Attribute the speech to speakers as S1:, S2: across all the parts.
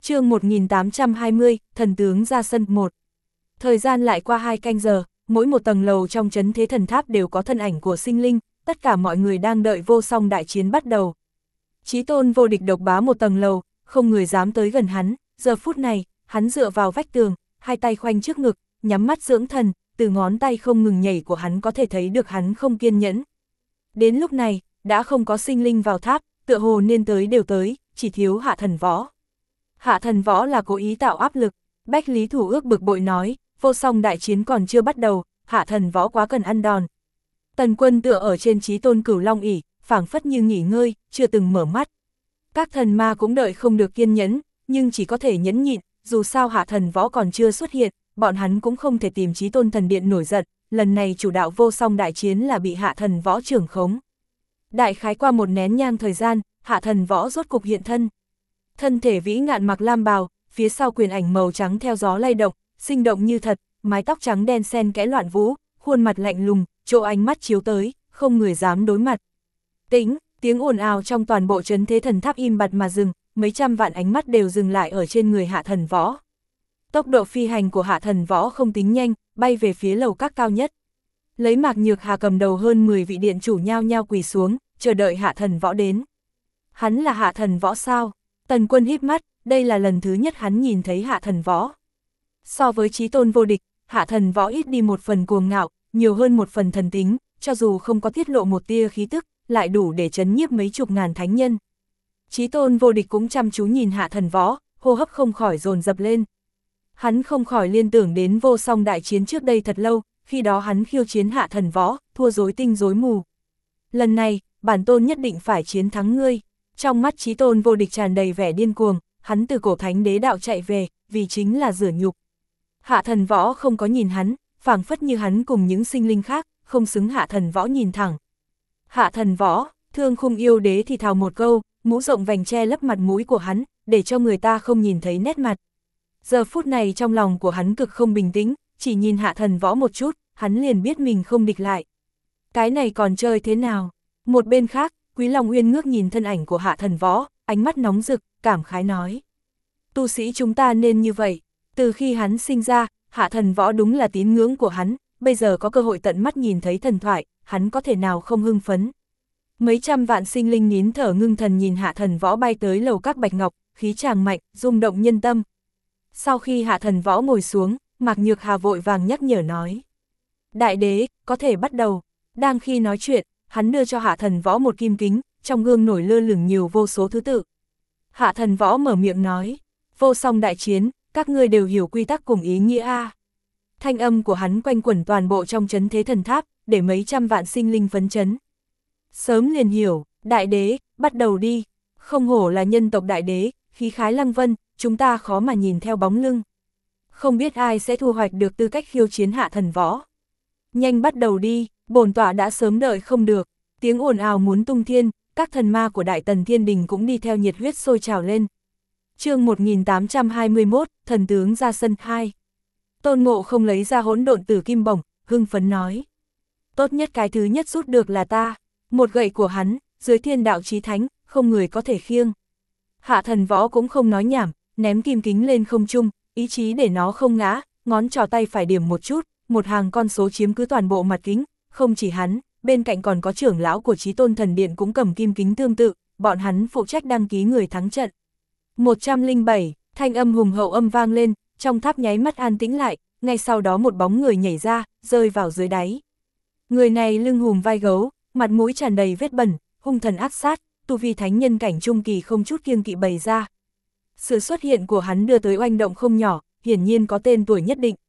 S1: Chương 1820, thần tướng ra sân 1. Thời gian lại qua 2 canh giờ, mỗi một tầng lầu trong trấn thế thần tháp đều có thân ảnh của sinh linh, tất cả mọi người đang đợi vô song đại chiến bắt đầu. Chí Tôn vô địch độc bá một tầng lầu, không người dám tới gần hắn, giờ phút này, hắn dựa vào vách tường, hai tay khoanh trước ngực, nhắm mắt dưỡng thần, từ ngón tay không ngừng nhảy của hắn có thể thấy được hắn không kiên nhẫn. Đến lúc này, đã không có sinh linh vào tháp, tựa hồ nên tới đều tới, chỉ thiếu Hạ Thần Võ. Hạ Thần Võ là cố ý tạo áp lực, Bách Lý Thủ Ước bực bội nói, vô song đại chiến còn chưa bắt đầu, Hạ Thần Võ quá cần ăn đòn. Tần Quân tựa ở trên Chí Tôn Cửu Long ỷ, phảng phất như nghỉ ngơi, chưa từng mở mắt. Các thần ma cũng đợi không được kiên nhẫn, nhưng chỉ có thể nhẫn nhịn, dù sao Hạ Thần Võ còn chưa xuất hiện, bọn hắn cũng không thể tìm Chí Tôn Thần Điện nổi giận, lần này chủ đạo vô song đại chiến là bị Hạ Thần Võ trưởng khống. Đại khái qua một nén nhang thời gian, Hạ Thần Võ rốt cục hiện thân. Thân thể vĩ ngạn mặc lam bào, phía sau quyền ảnh màu trắng theo gió lay động, sinh động như thật, mái tóc trắng đen xen kẽ loạn vũ, khuôn mặt lạnh lùng, chỗ ánh mắt chiếu tới, không người dám đối mặt. Tĩnh, tiếng ồn ào trong toàn bộ trấn thế thần tháp im bặt mà dừng, mấy trăm vạn ánh mắt đều dừng lại ở trên người Hạ Thần Võ. Tốc độ phi hành của Hạ Thần Võ không tính nhanh, bay về phía lầu các cao nhất. Lấy Mạc Nhược Hà cầm đầu hơn 10 vị điện chủ nhao nhao quỳ xuống, chờ đợi Hạ Thần Võ đến. Hắn là Hạ Thần Võ sao? Tần Quân híp mắt, đây là lần thứ nhất hắn nhìn thấy Hạ Thần Võ. So với Chí Tôn vô địch, Hạ Thần Võ ít đi một phần cuồng ngạo, nhiều hơn một phần thần tính, cho dù không có tiết lộ một tia khí tức, lại đủ để trấn nhiếp mấy chục ngàn thánh nhân. Chí Tôn vô địch cũng chăm chú nhìn Hạ Thần Võ, hô hấp không khỏi dồn dập lên. Hắn không khỏi liên tưởng đến vô song đại chiến trước đây thật lâu, khi đó hắn khiêu chiến Hạ Thần Võ, thua rối tinh rối mù. Lần này, bản tôn nhất định phải chiến thắng ngươi. Trong mắt Chí Tôn vô địch tràn đầy vẻ điên cuồng, hắn từ cổ thánh đế đạo chạy về, vì chính là rửa nhục. Hạ Thần Võ không có nhìn hắn, phảng phất như hắn cùng những sinh linh khác, không xứng Hạ Thần Võ nhìn thẳng. Hạ Thần Võ, Thương Khung yêu đế thì thào một câu, mũ rộng vành che lấp mặt mũi của hắn, để cho người ta không nhìn thấy nét mặt. Giờ phút này trong lòng của hắn cực không bình tĩnh, chỉ nhìn Hạ Thần Võ một chút, hắn liền biết mình không địch lại. Cái này còn chơi thế nào? Một bên khác, Quý Long Uyên ngước nhìn thân ảnh của Hạ Thần Võ, ánh mắt nóng rực, cảm khái nói. Tu sĩ chúng ta nên như vậy, từ khi hắn sinh ra, Hạ Thần Võ đúng là tín ngưỡng của hắn, bây giờ có cơ hội tận mắt nhìn thấy thần thoại, hắn có thể nào không hưng phấn. Mấy trăm vạn sinh linh nín thở ngưng thần nhìn Hạ Thần Võ bay tới lầu các bạch ngọc, khí tràng mạnh, rung động nhân tâm. Sau khi Hạ Thần Võ ngồi xuống, Mạc Nhược Hà vội vàng nhắc nhở nói. Đại đế, có thể bắt đầu. Đang khi nói chuyện, hắn đưa cho Hạ Thần Võ một kim kính, trong gương nổi lơ lửng nhiều vô số thứ tự. Hạ Thần Võ mở miệng nói, vô song đại chiến, các ngươi đều hiểu quy tắc cùng ý nghĩa a. Thanh âm của hắn quanh quẩn toàn bộ trong trấn thế thần tháp, để mấy trăm vạn sinh linh phấn chấn. Sớm liền hiểu, đại đế, bắt đầu đi. Không hổ là nhân tộc đại đế, khí khái lăng vân, chúng ta khó mà nhìn theo bóng lưng. Không biết ai sẽ thu hoạch được tư cách khiêu chiến Hạ Thần Võ. Nhanh bắt đầu đi, bổn tọa đã sớm đợi không được. Tiếng ồn ào muốn tung thiên, các thần ma của Đại Tần Thiên Đình cũng đi theo nhiệt huyết sôi trào lên. Chương 1821, thần tướng ra sân 2. Tôn Ngộ không lấy ra hỗn độn tử kim bổng, hưng phấn nói. Tốt nhất cái thứ nhất rút được là ta. Một gậy của hắn, dưới thiên đạo chí thánh, không người có thể khiêng. Hạ Thần Võ cũng không nói nhảm, ném kim kính lên không trung, ý chí để nó không ngã, ngón trỏ tay phải điểm một chút, một hàng con số chiếm cứ toàn bộ mặt kính, không chỉ hắn, bên cạnh còn có trưởng lão của Chí Tôn Thần Điện cũng cầm kim kính tương tự, bọn hắn phụ trách đăng ký người thắng trận. 107, thanh âm hùng hậu âm vang lên, trong tháp nháy mắt an tĩnh lại, ngay sau đó một bóng người nhảy ra, rơi vào dưới đáy. Người này lưng hùm vai gấu, mặt mũi tràn đầy vết bẩn, hung thần ác sát, tu vi thánh nhân cảnh trung kỳ không chút kiêng kỵ bày ra. Sự xuất hiện của hắn đưa tới oanh động không nhỏ, hiển nhiên có tên tuổi nhất định.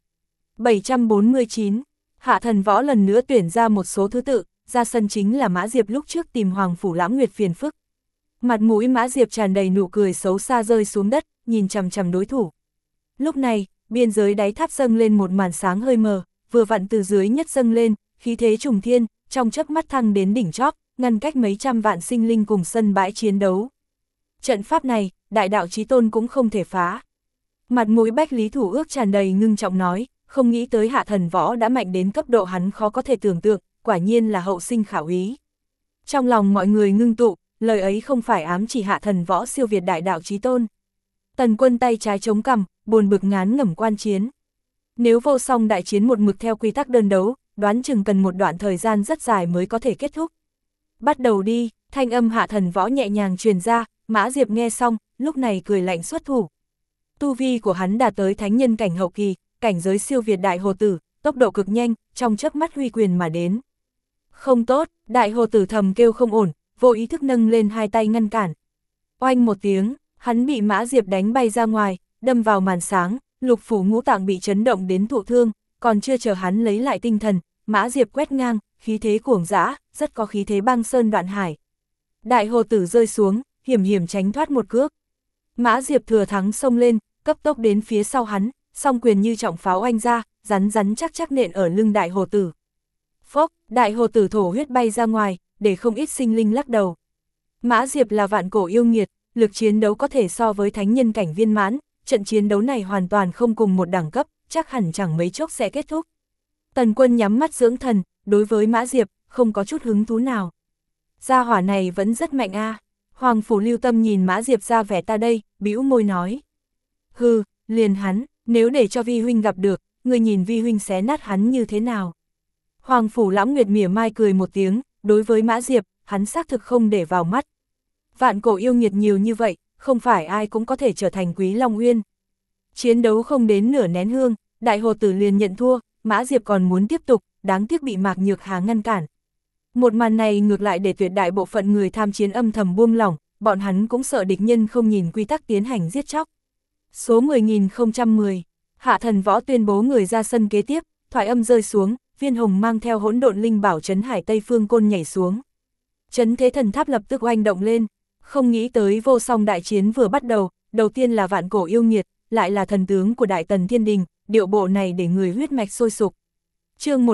S1: 749, Hạ Thần Võ lần nữa tuyển ra một số thứ tự, ra sân chính là Mã Diệp lúc trước tìm Hoàng Phủ Lãng Nguyệt phiền phức. Mặt mũi Mã Diệp tràn đầy nụ cười xấu xa rơi xuống đất, nhìn chằm chằm đối thủ. Lúc này, biên giới đáy tháp dâng lên một màn sáng hơi mờ, vừa vặn từ dưới nhất dâng lên, khí thế trùng thiên, trong chớp mắt thăng đến đỉnh chóp, ngăn cách mấy trăm vạn sinh linh cùng sân bãi chiến đấu. Trận pháp này, đại đạo Chí Tôn cũng không thể phá. Mặt mũi Bách Lý Thủ Ước tràn đầy ngưng trọng nói, không nghĩ tới Hạ Thần Võ đã mạnh đến cấp độ hắn khó có thể tưởng tượng, quả nhiên là hậu sinh khảo ý. Trong lòng mọi người ngưng tụ, lời ấy không phải ám chỉ Hạ Thần Võ siêu việt đại đạo Chí Tôn. Tần Quân tay trái chống cằm, buồn bực ngán ngẩm quan chiến. Nếu vô song đại chiến một mực theo quy tắc đơn đấu, đoán chừng cần một đoạn thời gian rất dài mới có thể kết thúc. Bắt đầu đi, thanh âm Hạ Thần Võ nhẹ nhàng truyền ra, Mã Diệp nghe xong, lúc này cười lạnh xuất thủ. Tu vi của hắn đạt tới thánh nhân cảnh hậu kỳ, cảnh giới siêu việt đại hồ tử, tốc độ cực nhanh, trong chớp mắt huy quyền mà đến. Không tốt, đại hồ tử thầm kêu không ổn, vô ý thức nâng lên hai tay ngăn cản. Oanh một tiếng, hắn bị Mã Diệp đánh bay ra ngoài, đâm vào màn sáng, lục phủ ngũ tạng bị chấn động đến thụ thương, còn chưa chờ hắn lấy lại tinh thần, Mã Diệp quét ngang, khí thế cuồng dã, rất có khí thế băng sơn đoạn hải. Đại hồ tử rơi xuống, hiểm hiểm tránh thoát một cước. Mã Diệp thừa thắng xông lên, cấp tốc đến phía sau hắn, song quyền như trọng pháo oanh ra, rắn rắn chắc chắc nện ở lưng đại hồ tử. Phốc, đại hồ tử thổ huyết bay ra ngoài, để không ít sinh linh lắc đầu. Mã Diệp là vạn cổ yêu nghiệt, lực chiến đấu có thể so với thánh nhân cảnh viên mãn, trận chiến đấu này hoàn toàn không cùng một đẳng cấp, chắc hẳn chẳng mấy chốc sẽ kết thúc. Tần Quân nhắm mắt dưỡng thần, đối với Mã Diệp, không có chút hứng thú nào. Gia hỏa này vẫn rất mạnh a. Hoàng Phủ Lưu Tâm nhìn Mã Diệp ra vẻ ta đây, bĩu môi nói. Hừ, liền hắn, nếu để cho Vi huynh gặp được, người nhìn Vi huynh xé nát hắn như thế nào. Hoàng Phủ Lãm Nguyệt mỉa mai cười một tiếng, đối với Mã Diệp, hắn xác thực không để vào mắt. Vạn cổ yêu nghiệt nhiều như vậy, không phải ai cũng có thể trở thành Quý Long Uyên. Chiến đấu không đến nửa nén hương, đại hồ tử liền nhận thua, Mã Diệp còn muốn tiếp tục, đáng tiếc bị Mạc Nhược Hà ngăn cản. Một màn này ngược lại để tuyệt đại bộ phận người tham chiến âm thầm buông lỏng, bọn hắn cũng sợ địch nhân không nhìn quy tắc tiến hành giết chóc. Số 10.010, Hạ Thần Võ tuyên bố người ra sân kế tiếp, thoại âm rơi xuống, Viên Hồng mang theo hỗn độn linh bảo trấn hải Tây Phương Côn nhảy xuống. Trấn Thế Thần Tháp lập tức oanh động lên, không nghĩ tới vô song đại chiến vừa bắt đầu, đầu tiên là vạn cổ yêu nghiệt, lại là thần tướng của Đại Tần Thiên Đình, điệu bộ này để người huyết mạch sôi sục. Chương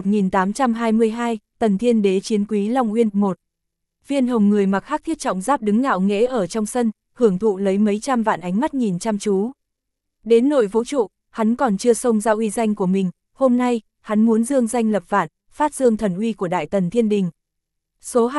S1: 1822, Tần Thiên Đế chiến Quý Long Uyên 1. Viên Hồng người mặc hắc thiết trọng giáp đứng ngạo nghễ ở trong sân, hưởng thụ lấy mấy trăm vạn ánh mắt nhìn chăm chú. Đến nội vũ trụ, hắn còn chưa xông ra uy danh của mình, hôm nay, hắn muốn dương danh lập vạn, phát dương thần uy của Đại Tần Thiên Đình. Số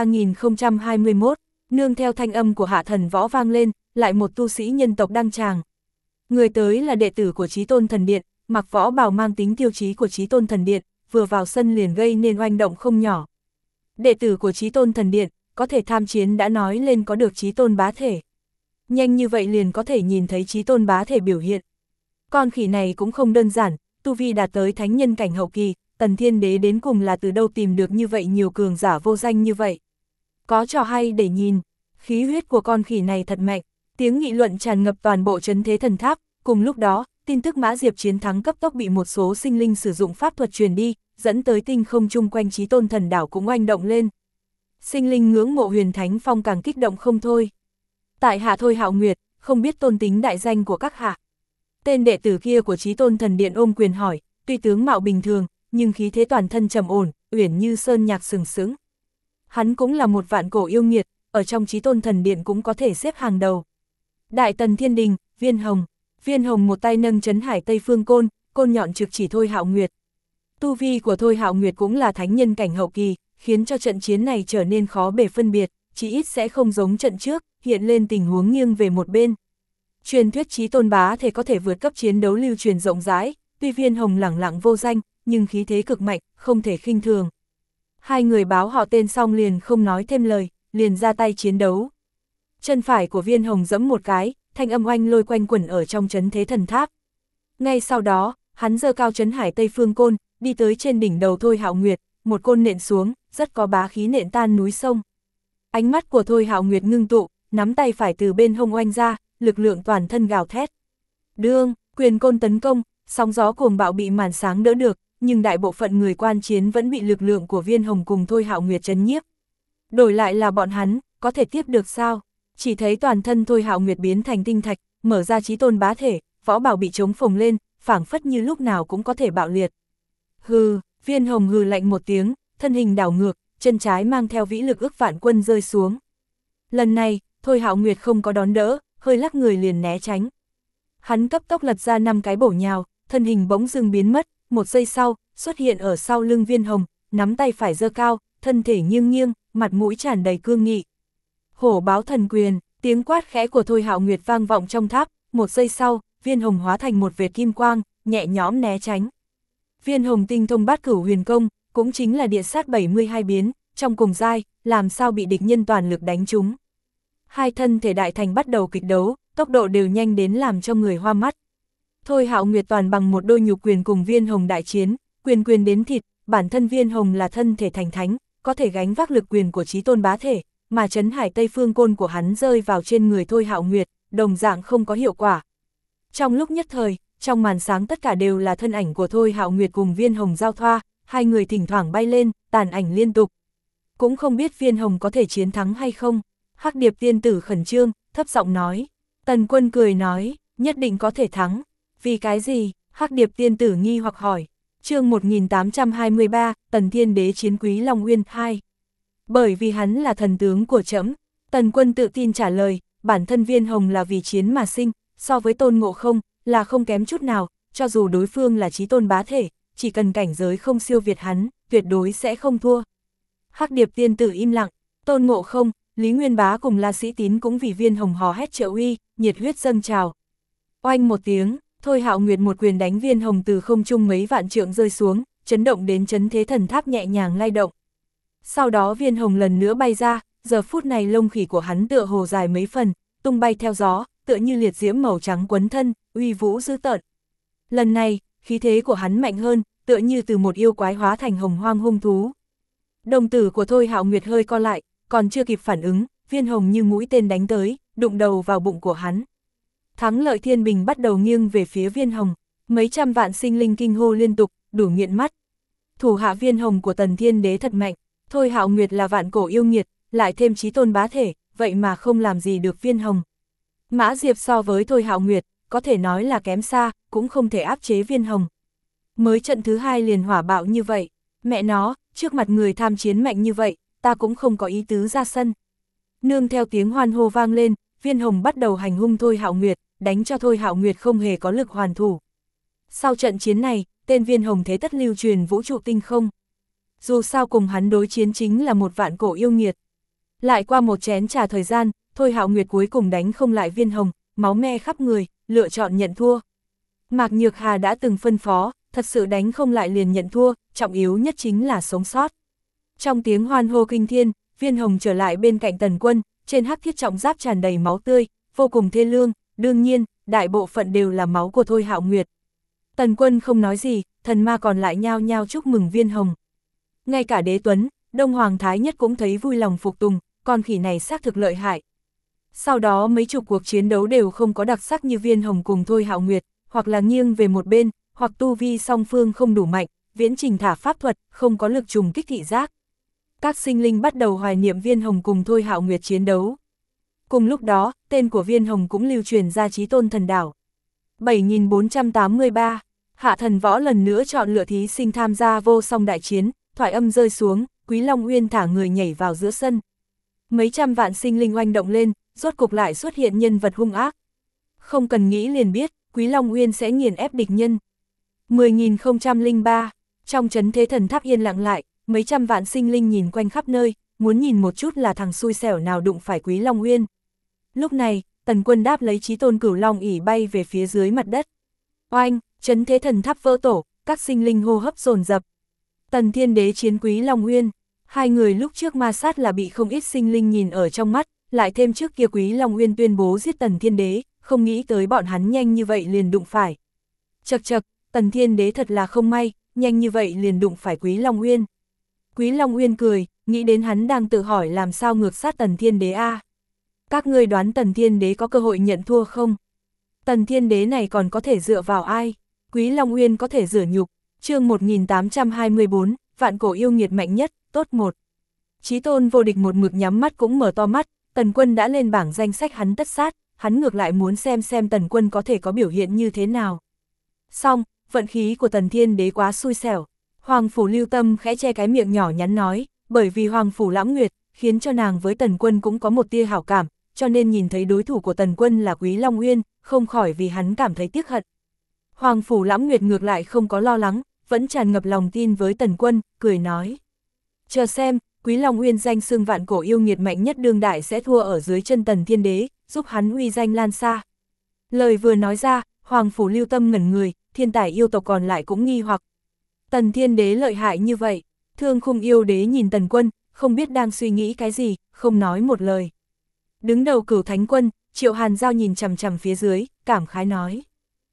S1: 23.021, nương theo thanh âm của Hạ Thần Võ vang lên, lại một tu sĩ nhân tộc đăng tràng. Người tới là đệ tử của Chí Tôn Thần Điện, mặc võ bào mang tính tiêu chí của Chí Tôn Thần Điện, vừa vào sân liền gây nên oanh động không nhỏ. Đệ tử của Chí Tôn Thần Điện, có thể tham chiến đã nói lên có được Chí Tôn bá thể. Nhanh như vậy liền có thể nhìn thấy Chí Tôn bá thể biểu hiện. Con khỉ này cũng không đơn giản, tu vi đạt tới thánh nhân cảnh hậu kỳ, Tần Thiên Đế đến cùng là từ đâu tìm được như vậy nhiều cường giả vô danh như vậy. Có trò hay để nhìn, khí huyết của con khỉ này thật mạnh, tiếng nghị luận tràn ngập toàn bộ Trấn Thế Thần Tháp, cùng lúc đó, tin tức Mã Diệp chiến thắng cấp tốc bị một số sinh linh sử dụng pháp thuật truyền đi, dẫn tới tinh không chung quanh Chí Tôn Thần Đảo cũng oanh động lên. Sinh linh ngưỡng mộ Huyền Thánh Phong càng kích động không thôi. Tại hạ Thôi Hạo Nguyệt, không biết tôn tính đại danh của các hạ. Tên đệ tử kia của Chí Tôn Thần Điện ôm quyền hỏi, tuy tướng mạo bình thường, nhưng khí thế toàn thân trầm ổn, uyển như sơn nhạc sừng sững. Hắn cũng là một vạn cổ yêu nghiệt, ở trong Chí Tôn Thần Điện cũng có thể xếp hàng đầu. Đại Tần Thiên Đình, Viên Hồng. Viên Hồng một tay nâng trấn hải Tây Phương Côn, côn nhọn trực chỉ Thôi Hạo Nguyệt. Tu vi của Thôi Hạo Nguyệt cũng là thánh nhân cảnh hậu kỳ, khiến cho trận chiến này trở nên khó bề phân biệt, chỉ ít sẽ không giống trận trước, hiện lên tình huống nghiêng về một bên. Truyền thuyết Chí Tôn bá thể có thể vượt cấp chiến đấu lưu truyền rộng rãi, tuy Viên Hồng lẳng lặng vô danh, nhưng khí thế cực mạnh, không thể khinh thường. Hai người báo họ tên xong liền không nói thêm lời, liền ra tay chiến đấu. Chân phải của Viên Hồng giẫm một cái, thanh âm oanh lôi quanh quẩn ở trong Trấn Thế Thần Tháp. Ngay sau đó, hắn giơ cao trấn hải Tây Phương Côn, đi tới trên đỉnh đầu Thôi Hạo Nguyệt, một côn nện xuống, rất có bá khí nện tan núi sông. Ánh mắt của Thôi Hạo Nguyệt ngưng tụ, nắm tay phải từ bên hông oanh ra, lực lượng toàn thân gào thét. Đương, quyền côn tấn công, sóng gió cuồng bạo bị màn sáng đỡ được, nhưng đại bộ phận người quan chiến vẫn bị lực lượng của Viên Hồng cùng Thôi Hạo Nguyệt trấn nhiếp. Đổi lại là bọn hắn, có thể tiếp được sao? Chỉ thấy toàn thân Thôi Hạo Nguyệt biến thành tinh thạch, mở ra Chí Tôn bá thể, võ bảo bị chống phồng lên, phảng phất như lúc nào cũng có thể bạo liệt. Hừ, Viên Hồng hừ lạnh một tiếng, thân hình đảo ngược, chân trái mang theo vĩ lực ức vạn quân rơi xuống. Lần này, Thôi Hạo Nguyệt không có đón đỡ, hơi lắc người liền né tránh. Hắn cấp tốc lật ra 5 cái bổ nhào, thân hình bỗng dưng biến mất, một giây sau, xuất hiện ở sau lưng Viên Hồng, nắm tay phải giơ cao, thân thể nghiêng nghiêng, mặt mũi tràn đầy cương nghị. Hổ báo thần quyền, tiếng quát khẽ của Thôi Hạo Nguyệt vang vọng trong tháp, một giây sau, Viên Hồng hóa thành một vệt kim quang, nhẹ nhõm né tránh. Viên Hồng tinh thông Bát Cửu Huyền Công, cũng chính là địa sát 72 biến, trong cùng giai, làm sao bị địch nhân toàn lực đánh trúng. Hai thân thể đại thành bắt đầu kịch đấu, tốc độ đều nhanh đến làm cho người hoa mắt. Thôi Hạo Nguyệt toàn bằng một đôi nhục quyền cùng Viên Hồng đại chiến, quyền quyền đến thịt, bản thân Viên Hồng là thân thể thành thánh, có thể gánh vác lực quyền của chí tôn bá thể, mà Trấn Hải Tây Phương Côn của hắn rơi vào trên người Thôi Hạo Nguyệt, đồng dạng không có hiệu quả. Trong lúc nhất thời, trong màn sáng tất cả đều là thân ảnh của Thôi Hạo Nguyệt cùng Viên Hồng giao thoa, hai người thỉnh thoảng bay lên, tàn ảnh liên tục. Cũng không biết Viên Hồng có thể chiến thắng hay không. Hắc Điệp tiên tử khẩn trương, thấp giọng nói. Tần Quân cười nói, nhất định có thể thắng. Vì cái gì? Hắc Điệp tiên tử nghi hoặc hỏi. Chương 1823, Tần Thiên Đế chiến Quý Long Uyên 2. Bởi vì hắn là thần tướng của trẫm. Tần Quân tự tin trả lời, bản thân Viên Hồng là vì chiến mà sinh, so với Tôn Ngộ Không, là không kém chút nào, cho dù đối phương là chí tôn bá thể, chỉ cần cảnh giới không siêu việt hắn, tuyệt đối sẽ không thua. Hắc Điệp tiên tử im lặng, Tôn Ngộ Không, Lý Nguyên Bá cùng La Sĩ Tín cũng vì Viên Hồng hò hét trợ uy, nhiệt huyết dâng trào. Oanh một tiếng, Thôi Hạo Nguyệt một quyền đánh Viên Hồng từ không trung mấy vạn trượng rơi xuống, chấn động đến chấn thế thần tháp nhẹ nhàng lay động. Sau đó Viên Hồng lần nữa bay ra, giờ phút này lông khỉ của hắn tựa hồ dài mấy phần, tung bay theo gió, tựa như liệt diễm màu trắng quấn thân, uy vũ dữ tợn. Lần này, khí thế của hắn mạnh hơn, tựa như từ một yêu quái hóa thành hồng hoang hung thú. Đồng tử của Thôi Hạo Nguyệt hơi co lại, còn chưa kịp phản ứng, Viên Hồng như mũi tên đánh tới, đụng đầu vào bụng của hắn. Thắng lợi thiên bình bắt đầu nghiêng về phía Viên Hồng, mấy trăm vạn sinh linh kinh hô liên tục, đủ nghiện mắt. Thủ hạ Viên Hồng của Tần Thiên Đế thật mạnh, Thôi Hạo Nguyệt là vạn cổ yêu nghiệt, lại thêm chí tôn bá thể, vậy mà không làm gì được Viên Hồng. Mã Diệp so với Thôi Hạo Nguyệt, có thể nói là kém xa, cũng không thể áp chế Viên Hồng. Mới trận thứ hai liền hỏa bạo như vậy, mẹ nó, trước mặt người tham chiến mạnh như vậy, ta cũng không có ý tứ ra sân. Nương theo tiếng hoan hô vang lên, Viên Hồng bắt đầu hành hung Thôi Hạo Nguyệt, đánh cho Thôi Hạo Nguyệt không hề có lực hoàn thủ. Sau trận chiến này, tên Viên Hồng thế tất lưu truyền vũ trụ tinh không. Dù sao cùng hắn đối chiến chính là một vạn cổ yêu nghiệt. Lại qua một chén trà thời gian, Thôi Hạo Nguyệt cuối cùng đánh không lại Viên Hồng, máu me khắp người, lựa chọn nhận thua. Mạc Nhược Hà đã từng phân phó, thật sự đánh không lại liền nhận thua, trọng yếu nhất chính là sống sót. Trong tiếng hoan hô kinh thiên, Viên Hồng trở lại bên cạnh Tần Quân, trên hắc thiết trọng giáp tràn đầy máu tươi, vô cùng thê lương, đương nhiên, đại bộ phận đều là máu của Thôi Hạo Nguyệt. Tần Quân không nói gì, thần ma còn lại nhao nhao chúc mừng Viên Hồng. Ngay cả Đế Tuấn, Đông Hoàng Thái Nhất cũng thấy vui lòng phục tùng, con khỉ này xác thực lợi hại. Sau đó mấy chục cuộc chiến đấu đều không có đặc sắc như Viên Hồng cùng Thôi Hạo Nguyệt, hoặc là nghiêng về một bên, hoặc tu vi song phương không đủ mạnh, viễn trình thả pháp thuật, không có lực trùng kích thị giác. Các sinh linh bắt đầu hoài niệm Viên Hồng cùng Thôi Hạo Nguyệt chiến đấu. Cùng lúc đó, tên của Viên Hồng cũng lưu truyền ra chí tôn thần đảo. 7483, Hạ Thần Võ lần nữa chọn lựa thí sinh tham gia vô song đại chiến, thoại âm rơi xuống, Quý Long Uyên thả người nhảy vào giữa sân. Mấy trăm vạn sinh linh oanh động lên, rốt cục lại xuất hiện nhân vật hung ác. Không cần nghĩ liền biết, Quý Long Uyên sẽ nghiền ép địch nhân. 10.003, trong trấn thế thần tháp yên lặng lại, mấy trăm vạn sinh linh nhìn quanh khắp nơi, muốn nhìn một chút là thằng xui xẻo nào đụng phải Quý Long Uyên. Lúc này, Tần Quân đáp lấy chí tôn cửu long ỉ bay về phía dưới mặt đất. Oanh, trấn thế thần tháp vỡ tổ, các sinh linh hô hấp dồn dập. Tần Thiên Đế chiến Quý Long Uyên, hai người lúc trước ma sát là bị không ít sinh linh nhìn ở trong mắt, lại thêm trước kia Quý Long Uyên tuyên bố giết Tần Thiên Đế, không nghĩ tới bọn hắn nhanh như vậy liền đụng phải. Chậc chậc, Tần Thiên Đế thật là không may, nhanh như vậy liền đụng phải Quý Long Uyên. Quý Long Uyên cười, nghĩ đến hắn đang tự hỏi làm sao ngược sát Tần Thiên Đế a. Các ngươi đoán Tần Thiên Đế có cơ hội nhận thua không? Tần Thiên Đế này còn có thể dựa vào ai? Quý Long Uyên có thể rửa nhục. Chương 1824, vạn cổ yêu nghiệt mạnh nhất, tốt 1. Chí tôn vô địch một mực nhắm mắt cũng mở to mắt, Tần Quân đã lên bảng danh sách hắn tất sát, hắn ngược lại muốn xem Tần Quân có thể có biểu hiện như thế nào. Xong, vận khí của Tần Thiên Đế quá xui xẻo. Hoàng Phủ Lưu Tâm khẽ che cái miệng nhỏ nhắn nói, bởi vì Hoàng Phủ Lãm Nguyệt, khiến cho nàng với Tần Quân cũng có một tia hảo cảm, cho nên nhìn thấy đối thủ của Tần Quân là Quý Long Uyên, không khỏi vì hắn cảm thấy tiếc hận. Hoàng Phủ Lãm Nguyệt ngược lại không có lo lắng, vẫn tràn ngập lòng tin với Tần Quân, cười nói. Chờ xem, Quý Long Uyên danh xưng vạn cổ yêu nghiệt mạnh nhất đương đại sẽ thua ở dưới chân Tần Thiên Đế, giúp hắn uy danh lan xa. Lời vừa nói ra, Hoàng Phủ Lưu Tâm ngẩn người, thiên tài yêu tộc còn lại cũng nghi hoặc. Tần Thiên Đế lợi hại như vậy, Thương Khung yêu đế nhìn Tần Quân, không biết đang suy nghĩ cái gì, không nói một lời. Đứng đầu Cửu Thánh Quân, Triệu Hàn Giao nhìn chằm chằm phía dưới, cảm khái nói.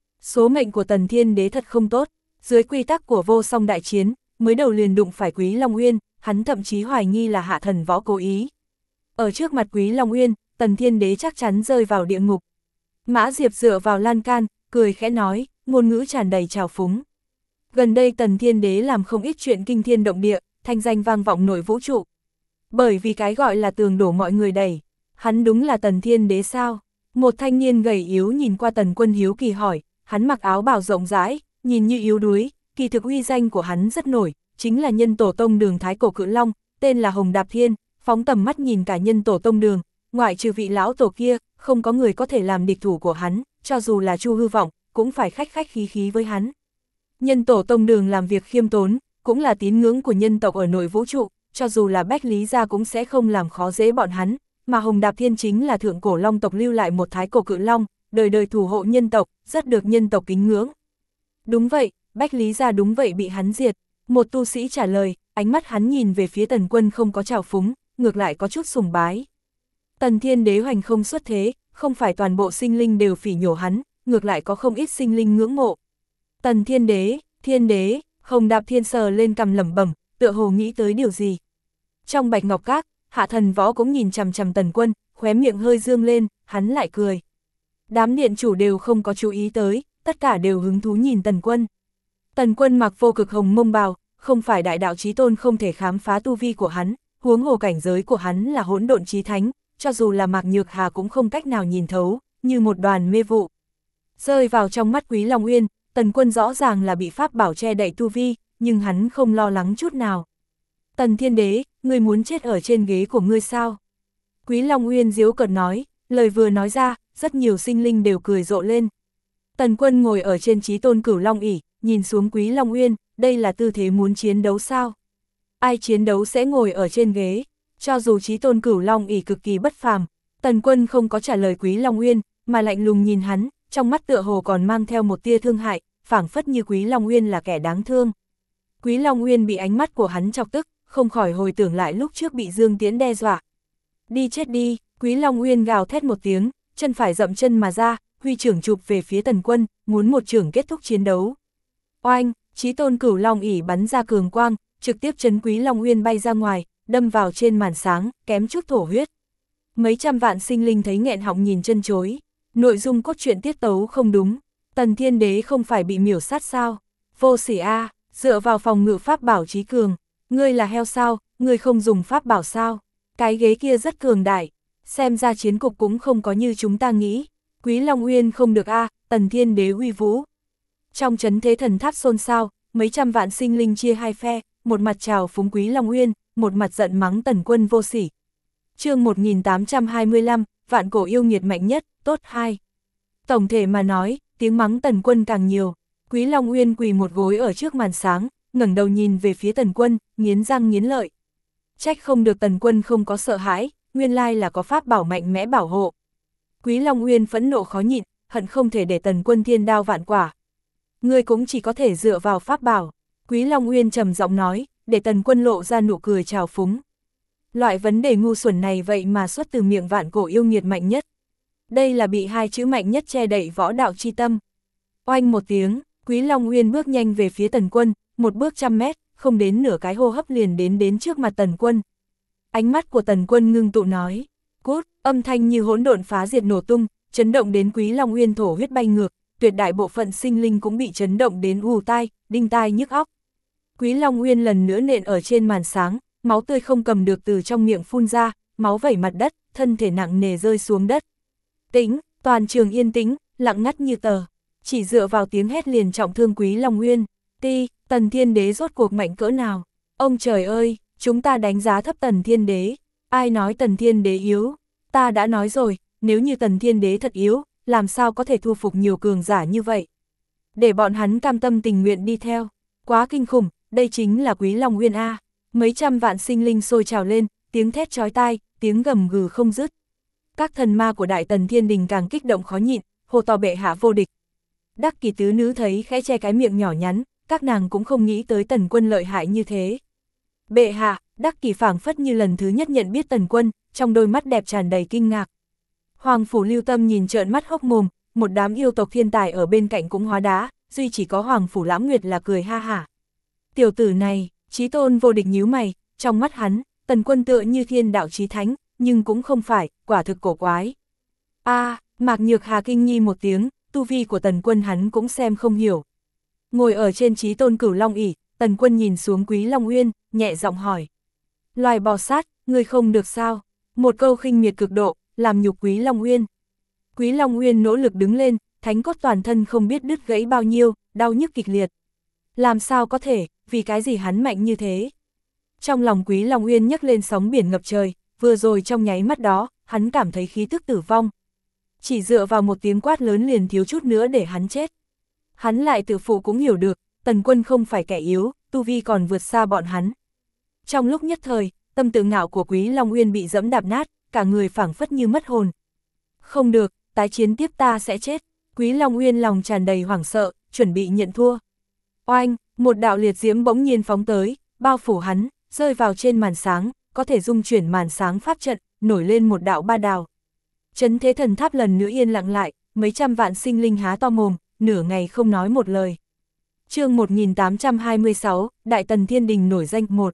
S1: Số mệnh của Tần Thiên Đế thật không tốt, dưới quy tắc của vô song đại chiến, mới đầu liền đụng phải Quý Long Uyên, hắn thậm chí hoài nghi là Hạ Thần Võ cố ý. Ở trước mặt Quý Long Uyên, Tần Thiên Đế chắc chắn rơi vào địa ngục. Mã Diệp dựa vào lan can, cười khẽ nói, ngôn ngữ tràn đầy trào phúng. Gần đây Tần Thiên Đế làm không ít chuyện kinh thiên động địa, thanh danh vang vọng nội vũ trụ. Bởi vì cái gọi là tường đổ mọi người đẩy, hắn đúng là Tần Thiên Đế sao? Một thanh niên gầy yếu nhìn qua Tần Quân hiếu kỳ hỏi, hắn mặc áo bào rộng rãi, nhìn như yếu đuối, kỳ thực uy danh của hắn rất nổi, chính là nhân tổ tông đường Thái Cổ Cự Long, tên là Hồng Đạp Thiên, phóng tầm mắt nhìn cả nhân tổ tông đường, ngoại trừ vị lão tổ kia, không có người có thể làm địch thủ của hắn, cho dù là Chu Hư Vọng, cũng phải khách khách khí khí với hắn. Nhân tổ tông đường làm việc khiêm tốn, cũng là tín ngưỡng của nhân tộc ở nội vũ trụ, cho dù là Bách Lý gia cũng sẽ không làm khó dễ bọn hắn, mà Hồng Đạp Thiên chính là thượng cổ long tộc lưu lại một Thái Cổ Cự Long, đời đời thủ hộ nhân tộc, rất được nhân tộc kính ngưỡng. Đúng vậy, Bách Lý gia đúng vậy bị hắn diệt. Một tu sĩ trả lời, ánh mắt hắn nhìn về phía Tần Quân không có trào phúng, ngược lại có chút sùng bái. Tần Thiên Đế hoành không xuất thế, không phải toàn bộ sinh linh đều phỉ nhổ hắn, ngược lại có không ít sinh linh ngưỡng mộ. Tần Thiên Đế, Hồng Đạp Thiên sờ lên cằm lẩm bẩm, tựa hồ nghĩ tới điều gì. Trong Bạch Ngọc Các, Hạ Thần Võ cũng nhìn chằm chằm Tần Quân, khóe miệng hơi dương lên, hắn lại cười. Đám điện chủ đều không có chú ý tới, tất cả đều hứng thú nhìn Tần Quân. Tần Quân mặc vô cực hồng mông bào, không phải đại đạo chí tôn không thể khám phá tu vi của hắn, huống hồ cảnh giới của hắn là hỗn độn chí thánh, cho dù là Mạc Nhược Hà cũng không cách nào nhìn thấu, như một đoàn mê vụ. Rơi vào trong mắt Quý Long Uyên, Tần Quân rõ ràng là bị pháp bảo che đậy tu vi, nhưng hắn không lo lắng chút nào. Tần Thiên Đế, ngươi muốn chết ở trên ghế của ngươi sao? Quý Long Uyên giễu cợt nói, lời vừa nói ra, rất nhiều sinh linh đều cười rộ lên. Tần Quân ngồi ở trên chí tôn Cửu Long ỷ, nhìn xuống Quý Long Uyên, đây là tư thế muốn chiến đấu sao? Ai chiến đấu sẽ ngồi ở trên ghế? Cho dù chí tôn Cửu Long ỷ cực kỳ bất phàm, Tần Quân không có trả lời Quý Long Uyên, mà lạnh lùng nhìn hắn, trong mắt tựa hồ còn mang theo một tia thương hại, phảng phất như Quý Long Uyên là kẻ đáng thương. Quý Long Uyên bị ánh mắt của hắn chọc tức, không khỏi hồi tưởng lại lúc trước bị Dương Tiễn đe dọa. Đi chết đi, Quý Long Uyên gào thét một tiếng, chân phải dậm chân mà ra, huy trưởng chụp về phía Tần Quân, muốn một trưởng kết thúc chiến đấu. Oanh, chí tôn Cửu Long ỷ bắn ra cường quang, trực tiếp chấn Quý Long Uyên bay ra ngoài, đâm vào trên màn sáng, kém chút thổ huyết. Mấy trăm vạn sinh linh thấy nghẹn họng nhìn chân chối, nội dung cốt truyện tiết tấu không đúng, Tần Thiên Đế không phải bị miểu sát sao? Vô sỉ a, dựa vào phòng ngự pháp bảo trí cường, ngươi là heo sao, ngươi không dùng pháp bảo sao? Cái ghế kia rất cường đại, xem ra chiến cục cũng không có như chúng ta nghĩ. Quý Long Uyên không được a, Tần Thiên Đế uy vũ. Trong chấn thế thần tháp xôn xao, mấy trăm vạn sinh linh chia hai phe, một mặt chào phúng Quý Long Uyên, một mặt giận mắng Tần Quân vô sỉ. Chương 1825, vạn cổ yêu nghiệt mạnh nhất, tốt 2. Tổng thể mà nói, tiếng mắng Tần Quân càng nhiều. Quý Long Uyên quỳ một gối ở trước màn sáng, ngẩng đầu nhìn về phía Tần Quân, nghiến răng nghiến lợi. Trách không được Tần Quân không có sợ hãi, nguyên lai là có pháp bảo mạnh mẽ bảo hộ. Quý Long Uyên phẫn nộ khó nhịn, hận không thể để Tần Quân thiên đao vạn quả. Ngươi cũng chỉ có thể dựa vào pháp bảo. Quý Long Uyên trầm giọng nói, để Tần Quân lộ ra nụ cười trào phúng. Loại vấn đề ngu xuẩn này vậy mà xuất từ miệng vạn cổ yêu nghiệt mạnh nhất. Đây là bị hai chữ mạnh nhất che đậy võ đạo chi tâm. Oanh một tiếng, Quý Long Uyên bước nhanh về phía Tần Quân, một bước 100 mét, không đến nửa cái hô hấp liền đến trước mặt Tần Quân. Ánh mắt của Tần Quân ngưng tụ nói, cút, âm thanh như hỗn độn phá diệt nổ tung, chấn động đến Quý Long Uyên thổ huyết bay ngược, tuyệt đại bộ phận sinh linh cũng bị chấn động đến ù tai, đinh tai nhức óc. Quý Long Uyên lần nữa nện ở trên màn sáng, máu tươi không cầm được từ trong miệng phun ra, máu vẩy mặt đất, thân thể nặng nề rơi xuống đất. Tĩnh, toàn trường yên tĩnh, lặng ngắt như tờ. Chỉ dựa vào tiếng hét liền trọng thương Quý Long Uyên. Tần Thiên Đế rốt cuộc mạnh cỡ nào? Ông trời ơi, chúng ta đánh giá thấp Tần Thiên Đế. Ai nói Tần Thiên Đế yếu? Ta đã nói rồi, nếu như Tần Thiên Đế thật yếu, làm sao có thể thu phục nhiều cường giả như vậy? Để bọn hắn cam tâm tình nguyện đi theo. Quá kinh khủng, đây chính là Quý Long Uyên A. Mấy trăm vạn sinh linh sôi trào lên, tiếng thét chói tai, tiếng gầm gừ không dứt. Các thần ma của Đại Tần Thiên Đình càng kích động khó nhịn, hô to bệ hạ vô địch. Đắc Kỷ tứ nữ thấy khẽ che cái miệng nhỏ nhắn, các nàng cũng không nghĩ tới Tần Quân lợi hại như thế. Bệ hạ, Đắc Kỷ phảng phất như lần thứ nhất nhận biết Tần Quân, trong đôi mắt đẹp tràn đầy kinh ngạc. Hoàng phủ Lưu Tâm nhìn trợn mắt hốc mồm, một đám yêu tộc thiên tài ở bên cạnh cũng hóa đá, duy chỉ có Hoàng phủ Lãm Nguyệt là cười ha hả. Tiểu tử này, Chí Tôn vô địch nhíu mày, trong mắt hắn, Tần Quân tựa như thiên đạo chí thánh, nhưng cũng không phải, quả thực cổ quái. Mạc Nhược Hà kinh nghi một tiếng, tu vi của Tần Quân hắn cũng xem không hiểu. Ngồi ở trên Chí Tôn Cửu Long ỷ, Tần Quân nhìn xuống Quý Long Uyên, nhẹ giọng hỏi. Loài bò sát, ngươi không được sao? Một câu khinh miệt cực độ, làm nhục Quý Long Uyên. Quý Long Uyên nỗ lực đứng lên, thánh cốt toàn thân không biết đứt gãy bao nhiêu, đau nhức kịch liệt. Làm sao có thể, vì cái gì hắn mạnh như thế? Trong lòng Quý Long Uyên nhấc lên sóng biển ngập trời, vừa rồi trong nháy mắt đó, hắn cảm thấy khí tức tử vong. Chỉ dựa vào một tiếng quát lớn liền thiếu chút nữa để hắn chết. Hắn lại tự phụ cũng hiểu được, Tần Quân không phải kẻ yếu, tu vi còn vượt xa bọn hắn. Trong lúc nhất thời, tâm tự ngạo của Quý Long Uyên bị dẫm đạp nát, cả người phảng phất như mất hồn. Không được, tái chiến tiếp ta sẽ chết. Quý Long Uyên lòng tràn đầy hoảng sợ, chuẩn bị nhận thua. Oanh, một đạo liệt diễm bỗng nhiên phóng tới, bao phủ hắn, rơi vào trên màn sáng, có thể dung chuyển màn sáng pháp trận, nổi lên một đạo ba đào. Trấn thế thần tháp lần nữa yên lặng lại, mấy trăm vạn sinh linh há to mồm, nửa ngày không nói một lời. Chương 1826, Đại Tần Thiên Đình nổi danh 1.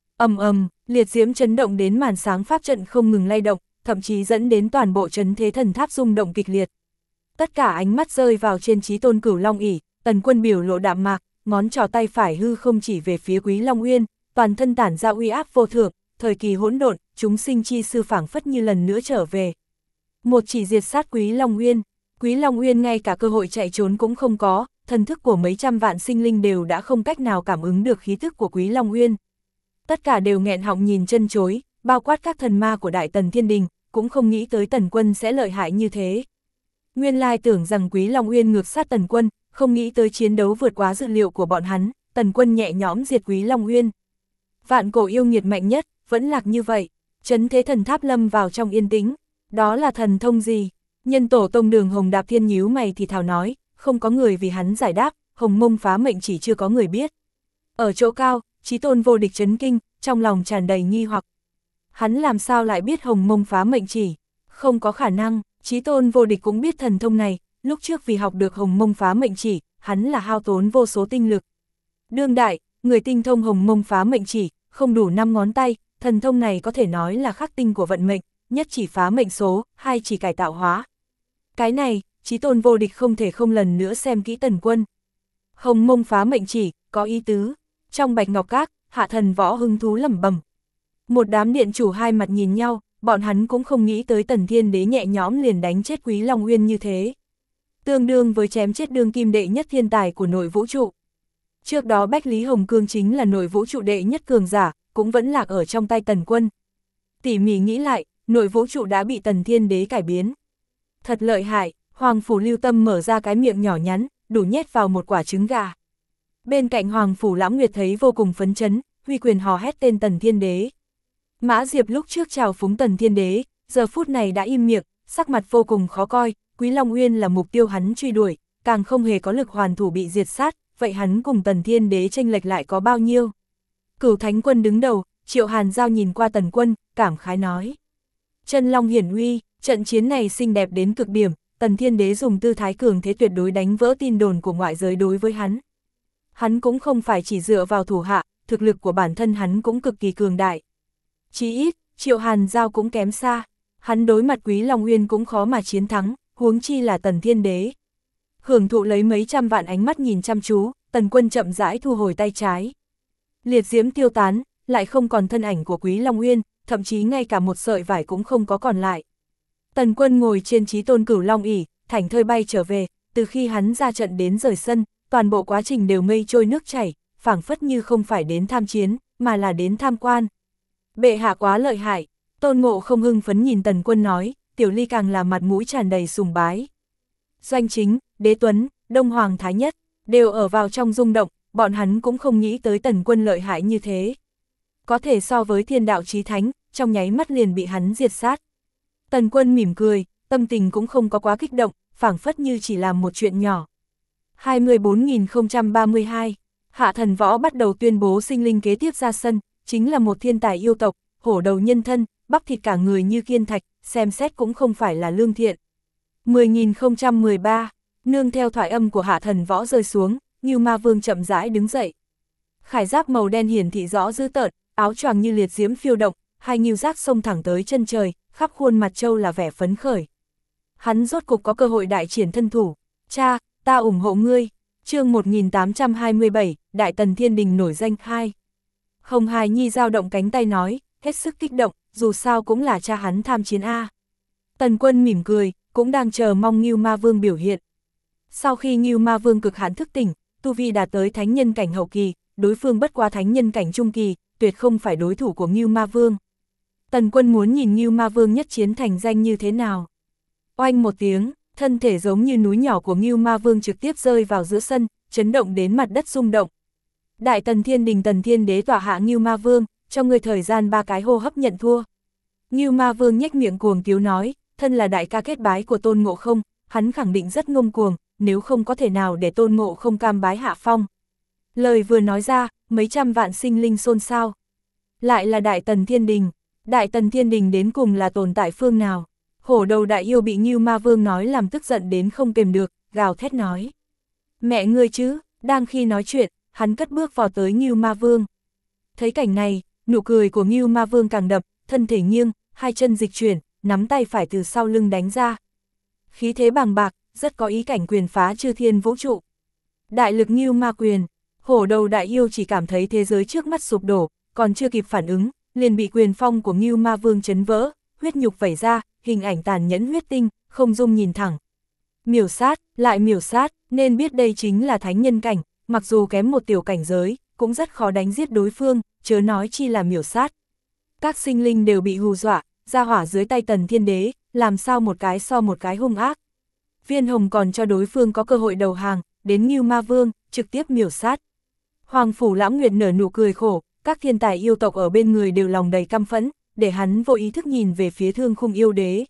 S1: Liệt diễm chấn động đến màn sáng pháp trận không ngừng lay động, thậm chí dẫn đến toàn bộ trấn thế thần tháp rung động kịch liệt. Tất cả ánh mắt rơi vào trên Chí Tôn Cửu Long ỷ, Tần Quân biểu lộ đạm mạc, ngón trỏ tay phải hư không chỉ về phía Quý Long Uyên, toàn thân tản ra uy áp vô thượng, thời kỳ hỗn độn, chúng sinh chi sư phảng phất như lần nữa trở về. Một chỉ diệt sát Quý Long Uyên, Quý Long Uyên ngay cả cơ hội chạy trốn cũng không có, thần thức của mấy trăm vạn sinh linh đều đã không cách nào cảm ứng được khí thức của Quý Long Uyên. Tất cả đều nghẹn họng nhìn chân chối, bao quát các thần ma của Đại Tần Thiên Đình, cũng không nghĩ tới Tần Quân sẽ lợi hại như thế. Nguyên lai tưởng rằng Quý Long Uyên ngược sát Tần Quân, không nghĩ tới chiến đấu vượt quá dự liệu của bọn hắn, Tần Quân nhẹ nhõm diệt Quý Long Uyên. Vạn cổ yêu nghiệt mạnh nhất, vẫn lạc như vậy, trấn thế thần tháp lâm vào trong yên tĩnh. Đó là thần thông gì? Nhân tổ tông Đường Hồng Đạp Thiên nhíu mày thì thào nói, không có người vì hắn giải đáp, Hồng Mông phá mệnh chỉ chưa có người biết. Ở chỗ cao, Chí Tôn vô địch chấn kinh, trong lòng tràn đầy nghi hoặc. Hắn làm sao lại biết Hồng Mông phá mệnh chỉ? Không có khả năng, Chí Tôn vô địch cũng biết thần thông này, lúc trước vì học được Hồng Mông phá mệnh chỉ, hắn là hao tốn vô số tinh lực. Đương đại, người tinh thông Hồng Mông phá mệnh chỉ, không đủ 5 ngón tay, thần thông này có thể nói là khắc tinh của vận mệnh, nhất chỉ phá mệnh số, hai chỉ cải tạo hóa. Cái này, Chí Tôn vô địch không thể không lần nữa xem kỹ Tần Quân. Hồng Mông phá mệnh chỉ, có ý tứ. Trong Bạch Ngọc Các, Hạ Thần Võ hứng thú lẩm bẩm. Một đám điện chủ hai mặt nhìn nhau, bọn hắn cũng không nghĩ tới Tần Thiên Đế nhẹ nhõm liền đánh chết Quý Long Uyên như thế. Tương đương với chém chết đương kim đệ nhất thiên tài của nội vũ trụ. Trước đó Bách Lý Hồng Cương chính là nội vũ trụ đệ nhất cường giả, cũng vẫn lạc ở trong tay Tần Quân. Tỉ mỉ nghĩ lại, nội vũ trụ đã bị Tần Thiên Đế cải biến. Thật lợi hại, Hoàng phủ Lưu Tâm mở ra cái miệng nhỏ nhắn, đủ nhét vào một quả trứng gà. Bên cạnh Hoàng phủ Lãm Nguyệt thấy vô cùng phấn chấn, huy quyền hò hét tên Tần Thiên Đế. Mã Diệp lúc trước chào phúng Tần Thiên Đế, giờ phút này đã im miệng, sắc mặt vô cùng khó coi, Quý Long Uyên là mục tiêu hắn truy đuổi, càng không hề có lực hoàn thủ bị diệt sát, vậy hắn cùng Tần Thiên Đế chênh lệch lại có bao nhiêu? Cửu Thánh Quân đứng đầu, Triệu Hàn Giao nhìn qua Tần Quân, cảm khái nói. Chân Long hiển uy, trận chiến này xinh đẹp đến cực điểm, Tần Thiên Đế dùng tư thái cường thế tuyệt đối đánh vỡ tin đồn của ngoại giới đối với hắn. Hắn cũng không phải chỉ dựa vào thủ hạ, thực lực của bản thân hắn cũng cực kỳ cường đại. Chí ít, Triệu Hàn Giao cũng kém xa, hắn đối mặt Quý Long Uyên cũng khó mà chiến thắng, huống chi là Tần Thiên Đế. Hưởng thụ lấy mấy trăm vạn ánh mắt nhìn chăm chú, Tần Quân chậm rãi thu hồi tay trái. Liệt diễm tiêu tán, lại không còn thân ảnh của Quý Long Uyên, thậm chí ngay cả một sợi vải cũng không có còn lại. Tần Quân ngồi trên Chí Tôn Cửu Long ỷ, thảnh thơi bay trở về, từ khi hắn ra trận đến rời sân, toàn bộ quá trình đều mây trôi nước chảy, phảng phất như không phải đến tham chiến, mà là đến tham quan. Bệ hạ quá lợi hại, Tôn Ngộ không hưng phấn nhìn Tần Quân nói, Tiểu Ly càng là mặt mũi tràn đầy sùng bái. Doanh Chính, Đế Tuấn, Đông Hoàng Thái Nhất, đều ở vào trong rung động, bọn hắn cũng không nghĩ tới Tần Quân lợi hại như thế. Có thể so với thiên đạo chí thánh, trong nháy mắt liền bị hắn diệt sát. Tần Quân mỉm cười, tâm tình cũng không có quá kích động, phảng phất như chỉ làm một chuyện nhỏ. 24.032, Hạ Thần Võ bắt đầu tuyên bố sinh linh kế tiếp ra sân, chính là một thiên tài yêu tộc, hổ đầu nhân thân, bắp thịt cả người như kiên thạch, xem xét cũng không phải là lương thiện. 10.013, nương theo thoại âm của Hạ Thần Võ rơi xuống, Ngưu Ma Vương chậm rãi đứng dậy. Khải giáp màu đen hiển thị rõ dữ tợn, áo choàng như liệt diễm phiêu động, hai ngưu giác xông thẳng tới chân trời, khắp khuôn mặt trâu là vẻ phấn khởi. Hắn rốt cục có cơ hội đại triển thân thủ. Cha, ta ủng hộ ngươi. Chương 1827, Đại Tần Thiên Đình nổi danh 2. Hồng Hài Nhi dao động cánh tay nói, hết sức kích động, dù sao cũng là cha hắn tham chiến A. Tần Quân mỉm cười, cũng đang chờ mong Ngưu Ma Vương biểu hiện. Sau khi Ngưu Ma Vương cực hạn thức tỉnh, tu vi đạt tới thánh nhân cảnh hậu kỳ, đối phương bất qua thánh nhân cảnh trung kỳ, tuyệt không phải đối thủ của Ngưu Ma Vương. Tần Quân muốn nhìn Ngưu Ma Vương nhất chiến thành danh như thế nào. Oanh một tiếng, thân thể giống như núi nhỏ của Ngưu Ma Vương trực tiếp rơi vào giữa sân, chấn động đến mặt đất rung động. Đại Tần Thiên Đình Tần Thiên Đế tỏa hạ Ngưu Ma Vương, cho người thời gian 3 cái hô hấp nhận thua. Ngưu Ma Vương nhếch miệng cuồng tiếu nói, thân là đại ca kết bái của Tôn Ngộ Không, hắn khẳng định rất ngông cuồng, nếu không có thể nào để Tôn Ngộ Không cam bái hạ phong. Lời vừa nói ra, mấy trăm vạn sinh linh xôn xao. Lại là Đại Tần Thiên Đình. Đại Tần Thiên Đình đến cùng là tồn tại phương nào? Hổ đầu đại yêu bị Ngưu Ma Vương nói làm tức giận đến không kềm được, gào thét nói. Mẹ ngươi chứ, đang khi nói chuyện, hắn cất bước vào tới Ngưu Ma Vương. Thấy cảnh này, nụ cười của Ngưu Ma Vương càng đậm, thân thể nghiêng, hai chân dịch chuyển, nắm tay phải từ sau lưng đánh ra. Khí thế bàng bạc, rất có ý cảnh quyền phá chư thiên vũ trụ. Đại lực Ngưu Ma quyền, hổ đầu đại yêu chỉ cảm thấy thế giới trước mắt sụp đổ, còn chưa kịp phản ứng, liền bị quyền phong của Ngưu Ma Vương chấn vỡ, huyết nhục vẩy ra, hình ảnh tàn nhẫn huyết tinh, không dung nhìn thẳng. Miểu sát, lại miểu sát, nên biết đây chính là thánh nhân cảnh, mặc dù kém một tiểu cảnh giới, cũng rất khó đánh giết đối phương, chớ nói chi là miểu sát. Các sinh linh đều bị hù dọa, ra hỏa dưới tay Tần Thiên Đế, làm sao một cái so một cái hung ác. Viên Hồng còn cho đối phương có cơ hội đầu hàng, đến Ngưu Ma Vương, trực tiếp miểu sát. Hoàng Phủ Lãm Nguyệt nở nụ cười khổ, các thiên tài yêu tộc ở bên người đều lòng đầy căm phẫn, để hắn vô ý thức nhìn về phía Thương Khung Yêu Đế.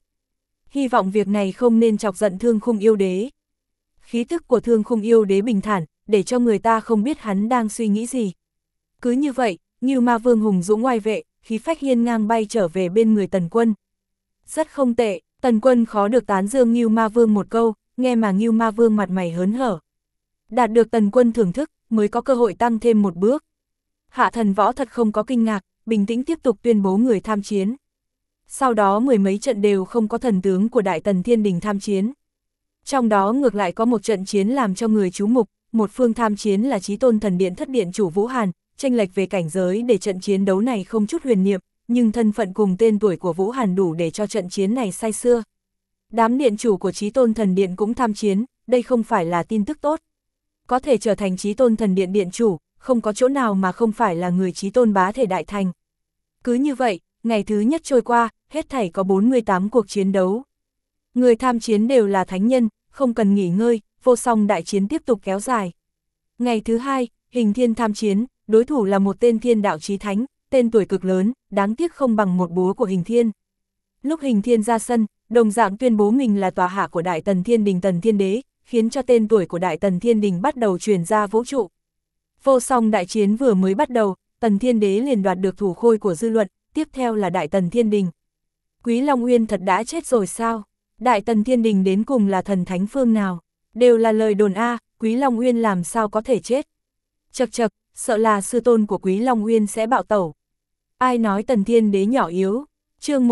S1: Hy vọng việc này không nên chọc giận Thương Khung Yêu Đế. Khí tức của Thương Khung Yêu Đế bình thản, để cho người ta không biết hắn đang suy nghĩ gì. Cứ như vậy, Ngưu Ma Vương hùng dũng oai vệ, khí phách hiên ngang bay trở về bên người Tần Quân. Rất không tệ, Tần Quân khó được tán dương Ngưu Ma Vương một câu, nghe mà Ngưu Ma Vương mặt mày hớn hở. Đạt được Tần Quân thưởng thức, mới có cơ hội tăng thêm một bước. Hạ Thần Võ thật không có kinh ngạc, bình tĩnh tiếp tục tuyên bố người tham chiến. Sau đó mười mấy trận đều không có thần tướng của Đại Tần Thiên Đình tham chiến. Trong đó ngược lại có một trận chiến làm cho người chú mục, một phương tham chiến là Chí Tôn Thần Điện thất điện chủ Vũ Hàn, chênh lệch về cảnh giới để trận chiến đấu này không chút huyền niệm, nhưng thân phận cùng tên tuổi của Vũ Hàn đủ để cho trận chiến này say sưa. Đám điện chủ của Chí Tôn Thần Điện cũng tham chiến, đây không phải là tin tức tốt. Có thể trở thành Chí Tôn Thần Điện điện chủ, không có chỗ nào mà không phải là người Chí Tôn bá thể đại thành. Cứ như vậy, ngày thứ nhất trôi qua, hết thảy có 48 cuộc chiến đấu. Người tham chiến đều là thánh nhân, không cần nghỉ ngơi, vô song đại chiến tiếp tục kéo dài. Ngày thứ hai, Hình Thiên tham chiến, đối thủ là một tên thiên đạo chí thánh, tên tuổi cực lớn, đáng tiếc không bằng một búa của Hình Thiên. Lúc Hình Thiên ra sân, đồng dạng tuyên bố mình là tòa hạ của Đại Tần Thiên Đình Tần Thiên Đế, khiến cho tên tuổi của Đại Tần Thiên Đình bắt đầu truyền ra vũ trụ. Vô song đại chiến vừa mới bắt đầu, Tần Thiên Đế liền đoạt được thủ khôi của dư luận, tiếp theo là Đại Tần Thiên Đình. Quý Long Uyên thật đã chết rồi sao? Đại Tần Thiên Đình đến cùng là thần thánh phương nào? Đều là lời đồn a, Quý Long Uyên làm sao có thể chết? Chậc chậc, sợ là sư tôn của Quý Long Uyên sẽ bạo tẩu. Ai nói Tần Thiên Đế nhỏ yếu? Chương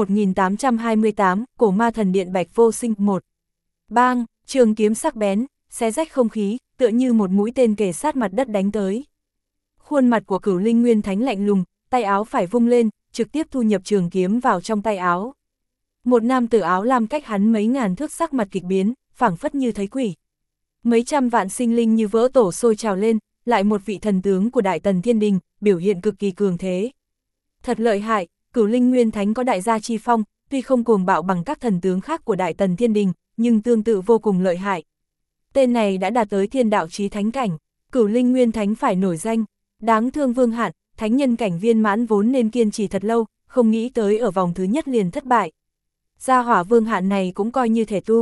S1: 1828, Cổ Ma Thần Điện Bạch Vô Sinh 1. Bang, trường kiếm sắc bén, xé rách không khí, tựa như một mũi tên kề sát mặt đất đánh tới. Khuôn mặt của Cửu Linh Nguyên Thánh lạnh lùng, tay áo phải vung lên, trực tiếp thu nhập trường kiếm vào trong tay áo. Một nam tử áo lam cách hắn mấy ngàn thước sắc mặt kịch biến, phảng phất như thấy quỷ. Mấy trăm vạn sinh linh như vỡ tổ sôi trào lên, lại một vị thần tướng của Đại Tần Thiên Đình, biểu hiện cực kỳ cường thế. Thật lợi hại, Cửu Linh Nguyên Thánh có đại gia chi phong, tuy không cuồng bạo bằng các thần tướng khác của Đại Tần Thiên Đình, nhưng tương tự vô cùng lợi hại. Tên này đã đạt tới thiên đạo chí thánh cảnh, Cửu Linh Nguyên Thánh phải nổi danh. Đáng thương Vương Hạn, thánh nhân cảnh viên mãn vốn nên kiên trì thật lâu, không nghĩ tới ở vòng thứ nhất liền thất bại. Gia hỏa Vương Hạn này cũng coi như thể tu.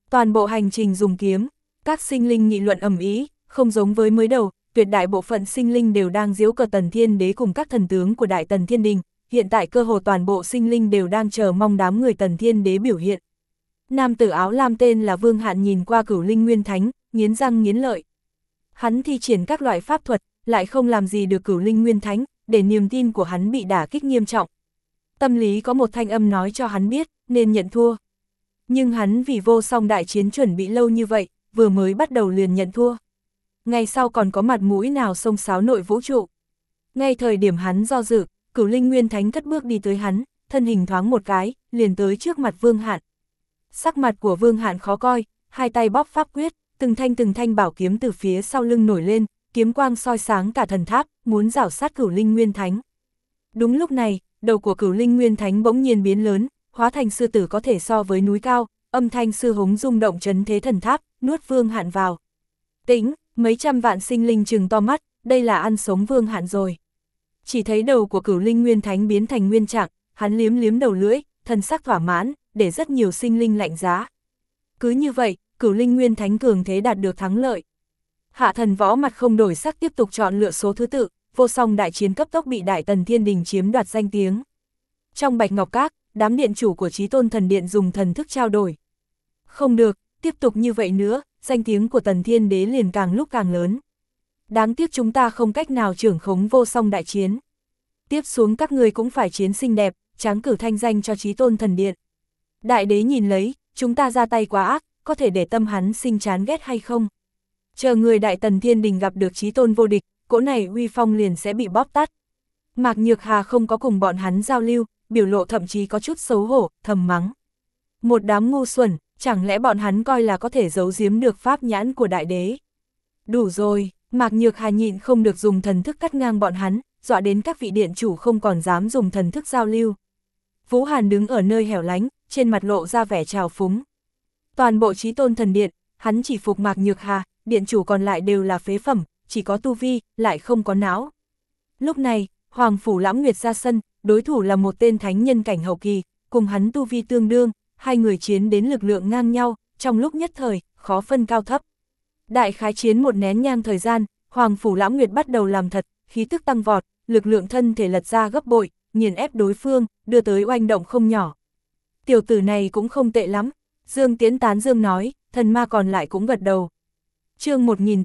S1: Toàn bộ hành trình dùng kiếm, các sinh linh nghị luận ầm ĩ, không giống với mới đầu, tuyệt đại bộ phận sinh linh đều đang giễu cợt Tần Thiên Đế cùng các thần tướng của Đại Tần Thiên Đình, hiện tại cơ hồ toàn bộ sinh linh đều đang chờ mong đám người Tần Thiên Đế biểu hiện. Nam tử áo lam tên là Vương Hạn nhìn qua Cửu Linh Nguyên Thánh, nghiến răng nghiến lợi. Hắn thi triển các loại pháp thuật, lại không làm gì được Cửu Linh Nguyên Thánh, để niềm tin của hắn bị đả kích nghiêm trọng. Tâm lý có một thanh âm nói cho hắn biết, nên nhận thua. Nhưng hắn vì vô song đại chiến chuẩn bị lâu như vậy, vừa mới bắt đầu liền nhận thua. Ngày sau còn có mặt mũi nào xông xáo nội vũ trụ. Ngay thời điểm hắn do dự, Cửu Linh Nguyên Thánh cất bước đi tới hắn, thân hình thoáng một cái, liền tới trước mặt Vương Hạn. Sắc mặt của Vương Hạn khó coi, hai tay bóp pháp quyết, từng thanh bảo kiếm từ phía sau lưng nổi lên, kiếm quang soi sáng cả thần tháp, muốn rảo sát Cửu Linh Nguyên Thánh. Đúng lúc này, đầu của Cửu Linh Nguyên Thánh bỗng nhiên biến lớn, hóa thành sư tử có thể so với núi cao, âm thanh sư hống rung động chấn thế thần tháp, nuốt Vương Hạn vào. Tĩnh, mấy trăm vạn sinh linh trừng to mắt, đây là ăn sống Vương Hạn rồi. Chỉ thấy đầu của Cửu Linh Nguyên Thánh biến thành nguyên trạng, hắn liếm liếm đầu lưỡi, thần sắc thỏa mãn, để rất nhiều sinh linh lạnh giá. Cứ như vậy, Cửu Linh Nguyên Thánh cường thế đạt được thắng lợi. Hạ Thần Võ mặt không đổi sắc tiếp tục chọn lựa số thứ tự, vô song đại chiến cấp tốc bị Đại Tần Thiên Đình chiếm đoạt danh tiếng. Trong Bạch Ngọc Các, đám điện chủ của Chí Tôn Thần Điện dùng thần thức trao đổi. Không được, tiếp tục như vậy nữa, danh tiếng của Tần Thiên Đế liền càng lúc càng lớn. Đáng tiếc chúng ta không cách nào trưởng khống vô song đại chiến. Tiếp xuống các người cũng phải chiến xinh đẹp, tráng cử thanh danh cho Chí Tôn Thần Điện. Đại đế nhìn lấy, chúng ta ra tay quá ác, có thể để tâm hắn sinh chán ghét hay không? Chờ người Đại Tần Thiên Đình gặp được Chí Tôn vô địch, cỗ này uy phong liền sẽ bị bóp tắt. Mạc Nhược Hà không có cùng bọn hắn giao lưu, biểu lộ thậm chí có chút xấu hổ, thầm mắng. Một đám ngu xuẩn, chẳng lẽ bọn hắn coi là có thể giấu giếm được pháp nhãn của đại đế? Đủ rồi, Mạc Nhược Hà nhịn không được dùng thần thức cắt ngang bọn hắn, dọa đến các vị điện chủ không còn dám dùng thần thức giao lưu. Vũ Hàn đứng ở nơi hẻo lánh, trên mặt lộ ra vẻ trào phúng. Toàn bộ Chí Tôn Thần Điện, hắn chỉ phục Mạc Nhược Hà, điện chủ còn lại đều là phế phẩm, chỉ có tu vi, lại không có não. Lúc này, Hoàng Phủ Lãm Nguyệt ra sân, đối thủ là một tên thánh nhân cảnh hậu kỳ, cùng hắn tu vi tương đương, hai người chiến đến lực lượng ngang nhau, trong lúc nhất thời, khó phân cao thấp. Đại khái chiến một nén nhang thời gian, Hoàng Phủ Lãm Nguyệt bắt đầu làm thật, khí tức tăng vọt, lực lượng thân thể lật ra gấp bội, nghiền ép đối phương, đưa tới oanh động không nhỏ. Tiểu tử này cũng không tệ lắm, Dương Tiễn tán dương nói, thần ma còn lại cũng gật đầu. Chương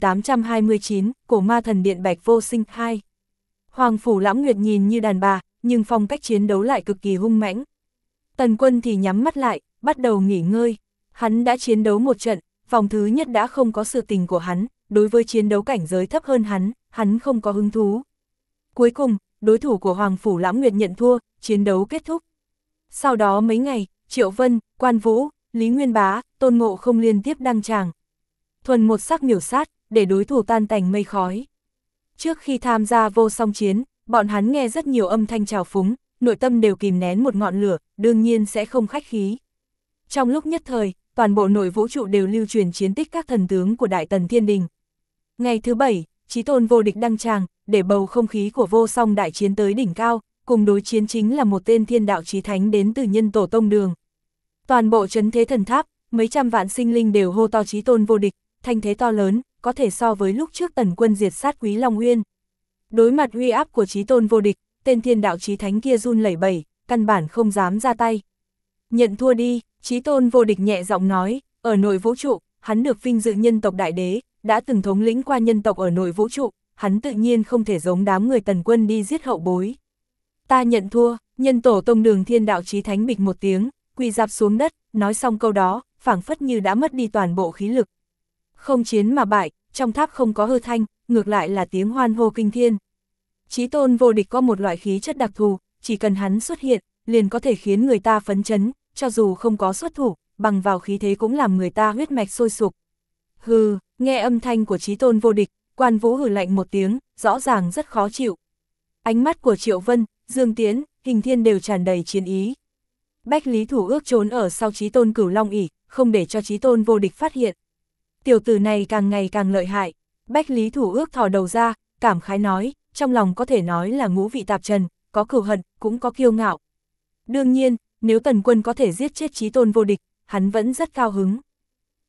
S1: 1829, Cổ Ma Thần Điện Bạch Vô Sinh 2. Hoàng Phủ Lãm Nguyệt nhìn như đàn bà, nhưng phong cách chiến đấu lại cực kỳ hung mãnh. Tần Quân thì nhắm mắt lại, bắt đầu nghỉ ngơi. Hắn đã chiến đấu một trận, vòng thứ nhất đã không có sự tình của hắn, đối với chiến đấu cảnh giới thấp hơn hắn không có hứng thú. Cuối cùng, đối thủ của Hoàng Phủ Lãm Nguyệt nhận thua, chiến đấu kết thúc. Sau đó mấy ngày, Triệu Vân, Quan Vũ, Lý Nguyên Bá, Tôn Ngộ Không liên tiếp đăng tràng. Thuần một sắc miểu sát, để đối thủ tan tành mây khói. Trước khi tham gia vô song chiến, bọn hắn nghe rất nhiều âm thanh trào phúng, nội tâm đều kìm nén một ngọn lửa, đương nhiên sẽ không khách khí. Trong lúc nhất thời, toàn bộ nội vũ trụ đều lưu truyền chiến tích các thần tướng của Đại Tần Thiên Đình. Ngày thứ 7, Chí Tôn vô địch đăng tràng, để bầu không khí của vô song đại chiến tới đỉnh cao, cùng đối chiến chính là một tên thiên đạo chí thánh đến từ Nhân Tổ Tông Đường. Toàn bộ trấn thế thần tháp, mấy trăm vạn sinh linh đều hô to Chí Tôn vô địch, thanh thế to lớn, có thể so với lúc trước Tần Quân diệt sát Quý Long Uyên. Đối mặt uy áp của Chí Tôn vô địch, tên thiên đạo chí thánh kia run lẩy bẩy, căn bản không dám ra tay. Nhận thua đi, Chí Tôn vô địch nhẹ giọng nói, ở nội vũ trụ, hắn được vinh dự nhân tộc đại đế, đã từng thống lĩnh qua nhân tộc ở nội vũ trụ, hắn tự nhiên không thể giống đám người Tần Quân đi giết hậu bối. Ta nhận thua, Nhân Tổ Tông Đường thiên đạo chí thánh bịch một tiếng, quỳ rạp xuống đất, nói xong câu đó, phảng phất như đã mất đi toàn bộ khí lực. Không chiến mà bại, trong tháp không có hư thanh, ngược lại là tiếng hoan hô kinh thiên. Chí Tôn vô địch có một loại khí chất đặc thù, chỉ cần hắn xuất hiện, liền có thể khiến người ta phấn chấn, cho dù không có xuất thủ, bằng vào khí thế cũng làm người ta huyết mạch sôi sục. Hừ, nghe âm thanh của Chí Tôn vô địch, Quan Vũ hừ lạnh một tiếng, rõ ràng rất khó chịu. Ánh mắt của Triệu Vân, Dương Tiễn, Hình Thiên đều tràn đầy chiến ý. Bách Lý Thủ Ước trốn ở sau Chí Tôn Cửu Long ỷ, không để cho Chí Tôn vô địch phát hiện. Tiểu tử này càng ngày càng lợi hại. Bách Lý Thủ Ước thò đầu ra, cảm khái nói, trong lòng có thể nói là ngũ vị tạp trần, có cừu hận, cũng có kiêu ngạo. Đương nhiên, nếu Tần Quân có thể giết chết Chí Tôn vô địch, hắn vẫn rất cao hứng.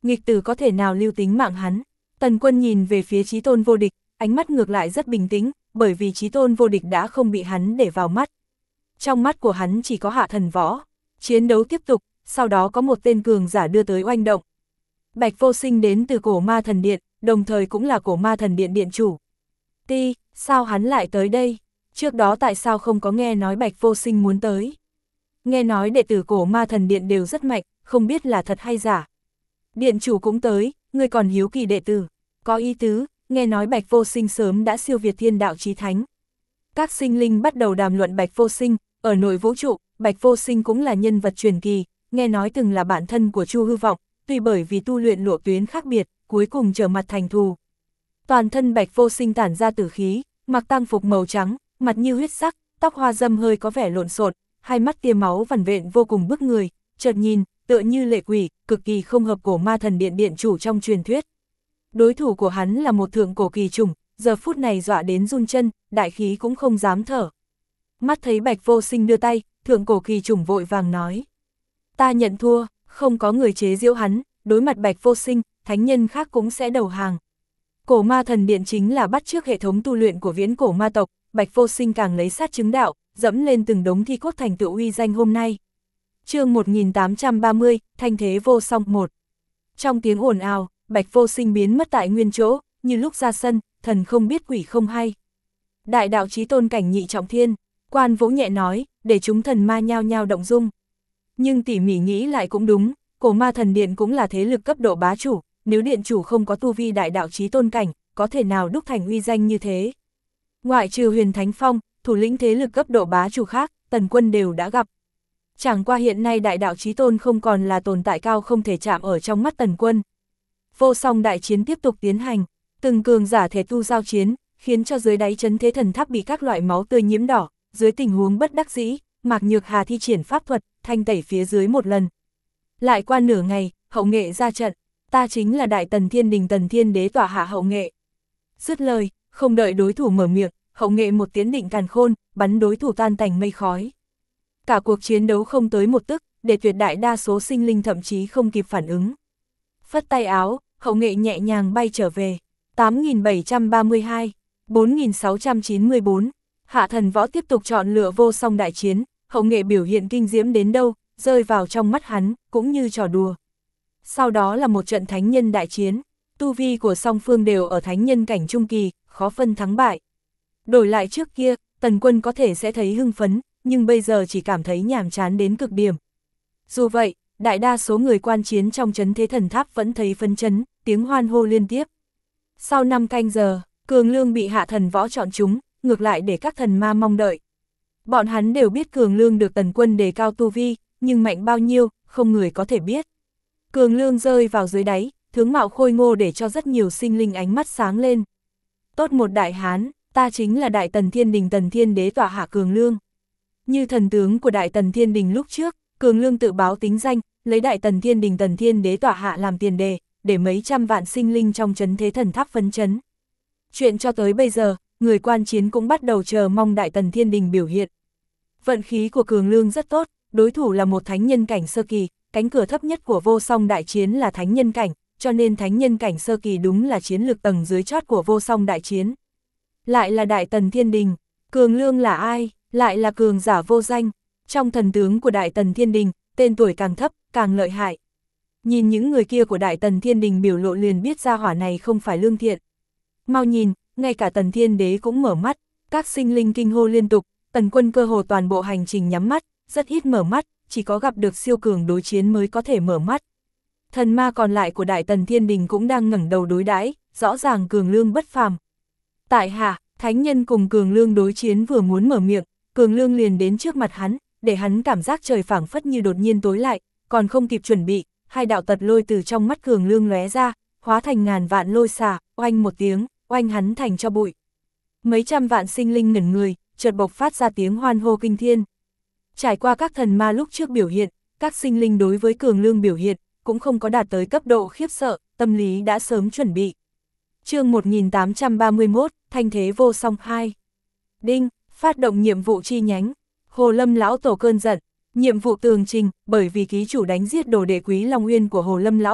S1: nghịch tử có thể nào lưu tính mạng hắn. Tần Quân nhìn về phía Chí Tôn Vô Địch, ánh mắt ngược lại rất bình tĩnh, bởi vì Chí Tôn Vô Địch đã không bị hắn để vào mắt. Trong mắt của hắn chỉ có Hạ Thần Võ. Chiến đấu tiếp tục, sau đó có một tên cường giả đưa tới oanh động. Bạch Vô Sinh đến từ Cổ Ma Thần Điện, đồng thời cũng là Cổ Ma Thần Điện điện chủ. Sao hắn lại tới đây? Trước đó tại sao không có nghe nói Bạch Vô Sinh muốn tới? Nghe nói đệ tử Cổ Ma Thần Điện đều rất mạnh, không biết là thật hay giả. Điện chủ cũng tới, ngươi còn hiếu kỳ đệ tử. Có ý tứ, nghe nói Bạch Vô Sinh sớm đã siêu việt thiên đạo chí thánh. Các sinh linh bắt đầu đàm luận Bạch Vô Sinh, ở nội vũ trụ, Bạch Vô Sinh cũng là nhân vật truyền kỳ, nghe nói từng là bạn thân của Chu Hư Vọng, tuy bởi vì tu luyện lộ tuyến khác biệt, cuối cùng trở mặt thành thù. Toàn thân Bạch Vô Sinh tản ra tử khí, mặc tang phục màu trắng, mặt như huyết sắc, tóc hoa dâm hơi có vẻ lộn xộn, hai mắt tia máu vằn vện vô cùng bức người, chợt nhìn, tựa như lệ quỷ, cực kỳ không hợp Cổ Ma Thần Điện điện chủ trong truyền thuyết. Đối thủ của hắn là một thượng cổ kỳ trùng, giờ phút này dọa đến run chân, đại khí cũng không dám thở. Mắt thấy Bạch Vô Sinh đưa tay, thượng cổ kỳ trùng vội vàng nói: ta nhận thua, không có người chế giễu hắn, đối mặt Bạch Vô Sinh, thánh nhân khác cũng sẽ đầu hàng. Cổ Ma Thần Điện chính là bắt chước hệ thống tu luyện của viễn cổ ma tộc, Bạch Vô Sinh càng lấy sát chứng đạo, dẫm lên từng đống thi cốt thành tựu uy danh hôm nay. Chương 1830, Thanh Thế Vô Song 1. Trong tiếng ồn ào, Bạch Vô Sinh biến mất tại nguyên chỗ, như lúc ra sân, thần không biết quỷ không hay. Đại đạo chí tôn cảnh nhị trọng thiên, Quan Vũ nhẹ nói, để chúng thần ma nhao nhao động dung. Nhưng tỉ mỉ nghĩ lại cũng đúng, Cổ Ma Thần Điện cũng là thế lực cấp độ bá chủ, nếu điện chủ không có tu vi đại đạo chí tôn cảnh, có thể nào đúc thành uy danh như thế. Ngoại trừ Huyền Thánh Phong, thủ lĩnh thế lực cấp độ bá chủ khác, Tần Quân đều đã gặp. Chẳng qua hiện nay đại đạo chí tôn không còn là tồn tại cao không thể chạm ở trong mắt Tần Quân. Vô song đại chiến tiếp tục tiến hành, từng cường giả thể tu giao chiến, khiến cho dưới đáy trấn thế thần tháp bị các loại máu tươi nhiễm đỏ, dưới tình huống bất đắc dĩ, Mạc Nhược Hà thi triển pháp thuật, thanh tẩy phía dưới một lần. Lại qua nửa ngày, hậu nghệ ra trận, ta chính là Đại Tần Thiên Đình Tần Thiên Đế tọa hạ hậu nghệ. Dứt lời, không đợi đối thủ mở miệng, hậu nghệ một tiến định càn khôn, bắn đối thủ tan tành mây khói. Cả cuộc chiến đấu không tới một tức, để tuyệt đại đa số sinh linh thậm chí không kịp phản ứng. Phất tay áo, hậu nghệ nhẹ nhàng bay trở về. 8732, 4694, Hạ Thần Võ tiếp tục chọn lựa vô song đại chiến, hậu nghệ biểu hiện kinh diễm đến đâu, rơi vào trong mắt hắn, cũng như trò đùa. Sau đó là một trận thánh nhân đại chiến, tu vi của song phương đều ở thánh nhân cảnh trung kỳ, khó phân thắng bại. Đổi lại trước kia, Tần Quân có thể sẽ thấy hưng phấn, nhưng bây giờ chỉ cảm thấy nhàm chán đến cực điểm. Dù vậy, đại đa số người quan chiến trong trấn thế thần tháp vẫn thấy phấn chấn, tiếng hoan hô liên tiếp. Sau 5 canh giờ, Cường Lương bị Hạ Thần Võ chọn chúng, ngược lại để các thần ma mong đợi. Bọn hắn đều biết Cường Lương được Tần Quân đề cao tu vi, nhưng mạnh bao nhiêu, không người có thể biết. Cường Lương rơi vào dưới đáy, tướng mạo khôi ngô để cho rất nhiều sinh linh ánh mắt sáng lên. Tốt một đại hán, ta chính là Đại Tần Thiên Đình Tần Thiên Đế tọa hạ Cường Lương. Như thần tướng của Đại Tần Thiên Đình lúc trước, Cường Lương tự báo tính danh, lấy Đại Tần Thiên Đình Tần Thiên Đế tọa hạ làm tiền đề, để mấy trăm vạn sinh linh trong trấn thế thần tháp phấn chấn. Chuyện cho tới bây giờ, người quan chiến cũng bắt đầu chờ mong Đại Tần Thiên Đình biểu hiện. Vận khí của Cường Lương rất tốt, đối thủ là một thánh nhân cảnh sơ kỳ, cánh cửa thấp nhất của vô song đại chiến là thánh nhân cảnh, cho nên thánh nhân cảnh sơ kỳ đúng là chiến lược tầng dưới chót của vô song đại chiến. Lại là Đại Tần Thiên Đình, Cường Lương là ai? Lại là cường giả vô danh. Trong thần tướng của Đại Tần Thiên Đình, tên tuổi càng thấp, càng lợi hại. Nhìn những người kia của Đại Tần Thiên Đình biểu lộ liền biết ra hỏa này không phải lương thiện. Mau nhìn, ngay cả Tần Thiên Đế cũng mở mắt, các sinh linh kinh hô liên tục, Tần Quân cơ hồ toàn bộ hành trình nhắm mắt, rất ít mở mắt, chỉ có gặp được siêu cường đối chiến mới có thể mở mắt. Thần ma còn lại của Đại Tần Thiên Đình cũng đang ngẩng đầu đối đãi, rõ ràng Cường Lương bất phàm. Tại hạ, thánh nhân cùng Cường Lương đối chiến vừa muốn mở miệng, Cường Lương liền đến trước mặt hắn, để hắn cảm giác trời phảng phất như đột nhiên tối lại, còn không kịp chuẩn bị, hai đạo tật lôi từ trong mắt Cường Lương lóe ra, hóa thành ngàn vạn lôi xả, oanh một tiếng, oanh hắn thành cho bụi. Mấy trăm vạn sinh linh ngẩn người, chợt bộc phát ra tiếng hoan hô kinh thiên. Trải qua các thần ma lúc trước biểu hiện, các sinh linh đối với Cường Lương biểu hiện, cũng không có đạt tới cấp độ khiếp sợ, tâm lý đã sớm chuẩn bị. Chương 1831, Thanh Thế Vô Song 2. Đinh, phát động nhiệm vụ chi nhánh. Hồ Lâm lão tổ cơn giận, nhiệm vụ tường trình, bởi vì ký chủ đánh giết đồ đệ Quý Long Uyên của Hồ Lâm lão tổ,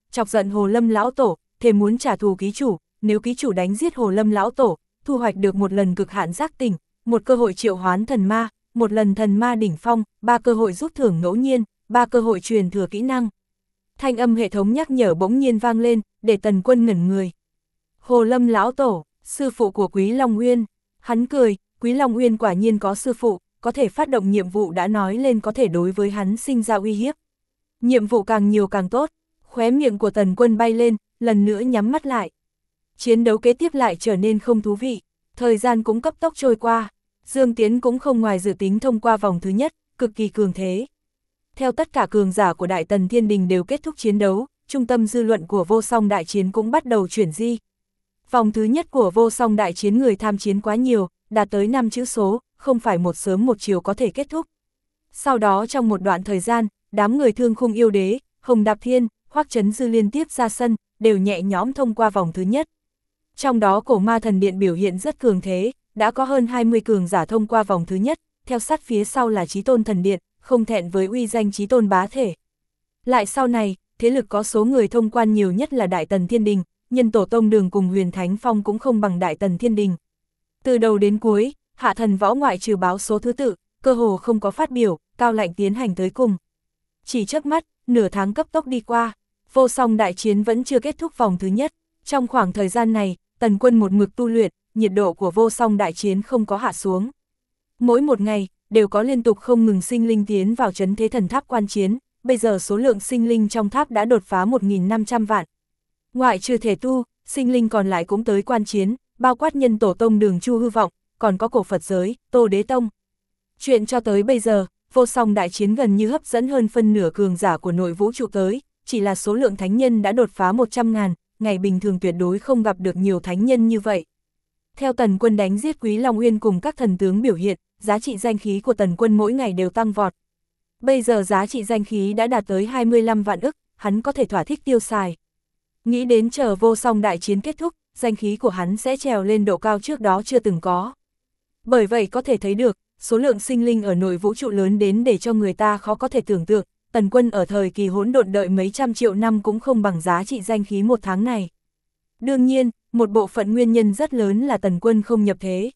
S1: chọc giận Hồ Lâm lão tổ, thề muốn trả thù ký chủ, nếu ký chủ đánh giết Hồ Lâm lão tổ, thu hoạch được một lần cực hạn giác tỉnh, một cơ hội triệu hoán thần ma, một lần thần ma đỉnh phong, 3 cơ hội rút thưởng ngẫu nhiên, 3 cơ hội truyền thừa kỹ năng. Thanh âm hệ thống nhắc nhở bỗng nhiên vang lên, để Tần Quân ngẩn người. Hồ Lâm lão tổ, sư phụ của Quý Long Uyên. Hắn cười, Quý Long Uyên quả nhiên có sư phụ, có thể phát động nhiệm vụ đã nói lên có thể đối với hắn sinh ra uy hiếp. Nhiệm vụ càng nhiều càng tốt, khóe miệng của Tần Quân bay lên, lần nữa nhắm mắt lại. Chiến đấu kế tiếp lại trở nên không thú vị, thời gian cũng cấp tốc trôi qua. Dương Tiến cũng không ngoài dự tính thông qua vòng thứ nhất, cực kỳ cường thế. Theo tất cả cường giả của Đại Tần Thiên Đình đều kết thúc chiến đấu, trung tâm dư luận của vô song đại chiến cũng bắt đầu chuyển di. Vòng thứ nhất của vô song đại chiến người tham chiến quá nhiều, đạt tới 5 chữ số, không phải một sớm một chiều có thể kết thúc. Sau đó trong một đoạn thời gian, đám người Thương Khung Yêu Đế, Hồng Đạp Thiên, Hoắc Chấn Dư liên tiếp ra sân, đều nhẹ nhõm thông qua vòng thứ nhất. Trong đó Cổ Ma Thần Điện biểu hiện rất cường thế, đã có hơn 20 cường giả thông qua vòng thứ nhất, theo sát phía sau là Chí Tôn Thần Điện, không thẹn với uy danh Chí Tôn bá thể. Lại sau này, thế lực có số người thông quan nhiều nhất là Đại Tần Thiên Đình, Nhân Tổ Tông Đường cùng Huyền Thánh Phong cũng không bằng Đại Tần Thiên Đình. Từ đầu đến cuối, Hạ Thần Võ ngoại trừ báo số thứ tự, cơ hồ không có phát biểu, Cao Lạnh tiến hành tới cùng. Chỉ chớp mắt, nửa tháng cấp tốc đi qua, vô song đại chiến vẫn chưa kết thúc vòng thứ nhất. Trong khoảng thời gian này, Tần Quân một mực tu luyện, nhiệt độ của vô song đại chiến không có hạ xuống. Mỗi một ngày, đều có liên tục không ngừng sinh linh tiến vào trấn thế thần tháp quan chiến, bây giờ số lượng sinh linh trong tháp đã đột phá 1.500 vạn. Ngoại trừ thể tu, sinh linh còn lại cũng tới quan chiến, bao quát Nhân Tổ Tông Đường Chu Hư Vọng, còn có cổ Phật giới, Tô Đế Tông. Chuyện cho tới bây giờ, vô song đại chiến gần như hấp dẫn hơn phân nửa cường giả của nội vũ trụ tới, chỉ là số lượng thánh nhân đã đột phá 100.000, ngày bình thường tuyệt đối không gặp được nhiều thánh nhân như vậy. Theo Tần Quân đánh giết Quý Long Uyên cùng các thần tướng biểu hiện, giá trị danh khí của Tần Quân mỗi ngày đều tăng vọt. Bây giờ giá trị danh khí đã đạt tới 25 vạn ức, hắn có thể thỏa thích tiêu xài. Nghĩ đến chờ vô song đại chiến kết thúc, danh khí của hắn sẽ trèo lên độ cao trước đó chưa từng có. Bởi vậy có thể thấy được, số lượng sinh linh ở nội vũ trụ lớn đến để cho người ta khó có thể tưởng tượng, Tần Quân ở thời kỳ hỗn độn đợi mấy trăm triệu năm cũng không bằng giá trị danh khí một tháng này. Đương nhiên, một bộ phận nguyên nhân rất lớn là Tần Quân không nhập thế.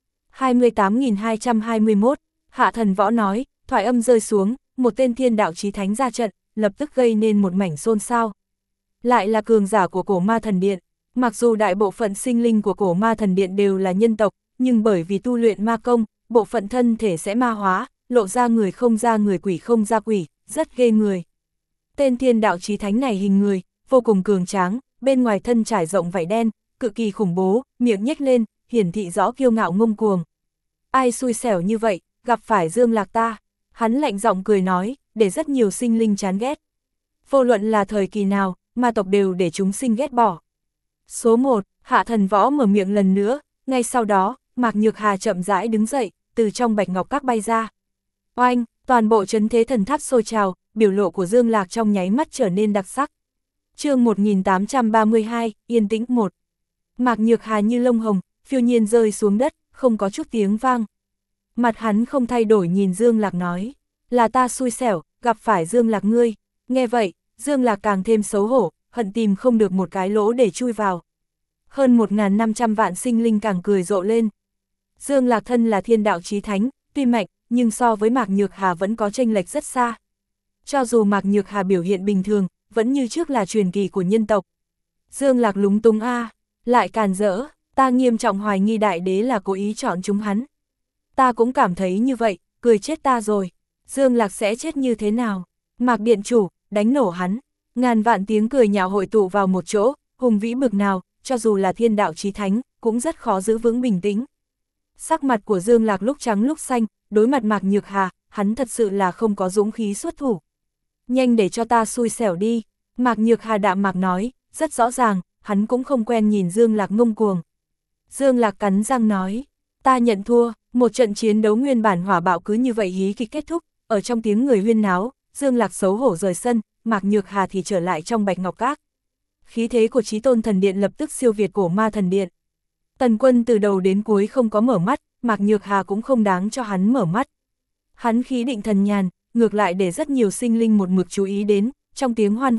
S1: 28.221, Hạ Thần Võ nói, thoại âm rơi xuống, một tên thiên đạo chí thánh ra trận, lập tức gây nên một mảnh xôn xao. Lại là cường giả của Cổ Ma Thần Điện, mặc dù đại bộ phận sinh linh của Cổ Ma Thần Điện đều là nhân tộc, nhưng bởi vì tu luyện ma công, bộ phận thân thể sẽ ma hóa, lộ ra người không ra người quỷ không ra quỷ, rất ghê người. Tên thiên đạo chí thánh này hình người, vô cùng cường tráng, bên ngoài thân trải rộng vảy đen, cực kỳ khủng bố, miệng nhếch lên, hiển thị rõ kiêu ngạo ngông cuồng. Ai xui xẻo như vậy, gặp phải Dương Lạc ta, hắn lạnh giọng cười nói, để rất nhiều sinh linh chán ghét. Vô luận là thời kỳ nào, ma tộc đều để chúng sinh ghét bỏ. Số 1, Hạ Thần Võ mở miệng lần nữa, ngay sau đó, Mạc Nhược Hà chậm rãi đứng dậy, từ trong bạch ngọc các bay ra. Oanh, toàn bộ trấn thế thần tháp sôi trào, biểu lộ của Dương Lạc trong nháy mắt trở nên đặc sắc. Chương 1832, yên tĩnh 1. Mạc Nhược Hà như lông hồng, phiêu nhiên rơi xuống đất, không có chút tiếng vang. Mặt hắn không thay đổi nhìn Dương Lạc nói, là ta xui xẻo, gặp phải Dương Lạc ngươi. Nghe vậy, Dương Lạc càng thêm xấu hổ, hận tìm không được một cái lỗ để chui vào. Hơn 1.500 vạn sinh linh càng cười rộ lên. Dương Lạc thân là thiên đạo chí thánh, tuy mạnh, nhưng so với Mạc Nhược Hà vẫn có chênh lệch rất xa. Cho dù Mạc Nhược Hà biểu hiện bình thường, vẫn như trước là truyền kỳ của nhân tộc. Dương Lạc lúng túng lại càn rỡ, ta nghiêm trọng hoài nghi đại đế là cố ý chọn chúng hắn. Ta cũng cảm thấy như vậy, cười chết ta rồi. Dương Lạc sẽ chết như thế nào? Mạc Điện Chủ, đánh nổ hắn. Ngàn vạn tiếng cười nhạo hội tụ vào một chỗ, hùng vĩ bực nào, cho dù là thiên đạo chí thánh, cũng rất khó giữ vững bình tĩnh. Sắc mặt của Dương Lạc lúc trắng lúc xanh, đối mặt Mạc Nhược Hà, hắn thật sự là không có dũng khí xuất thủ. Nhanh để cho ta xui xẻo đi, Mạc Nhược Hà đạm mạc nói, rất rõ ràng, hắn cũng không quen nhìn Dương Lạc ngông cuồng. Dương Lạc cắn răng nói, ta nhận thua, một trận chiến đấu nguyên bản hỏa bạo cứ như vậy hí kịch kết thúc, ở trong tiếng người huyên náo, Dương Lạc xấu hổ rời sân, Mạc Nhược Hà thì trở lại trong bạch ngọc các. Khí thế của Chí Tôn Thần Điện lập tức siêu việt Cổ Ma Thần Điện. Tần Quân từ đầu đến cuối không có mở mắt, Mạc Nhược Hà cũng không đáng cho hắn mở mắt. Hắn khí định thần nhàn, ngược lại để rất nhiều sinh linh một mực chú ý đến, trong tiếng hoan hô,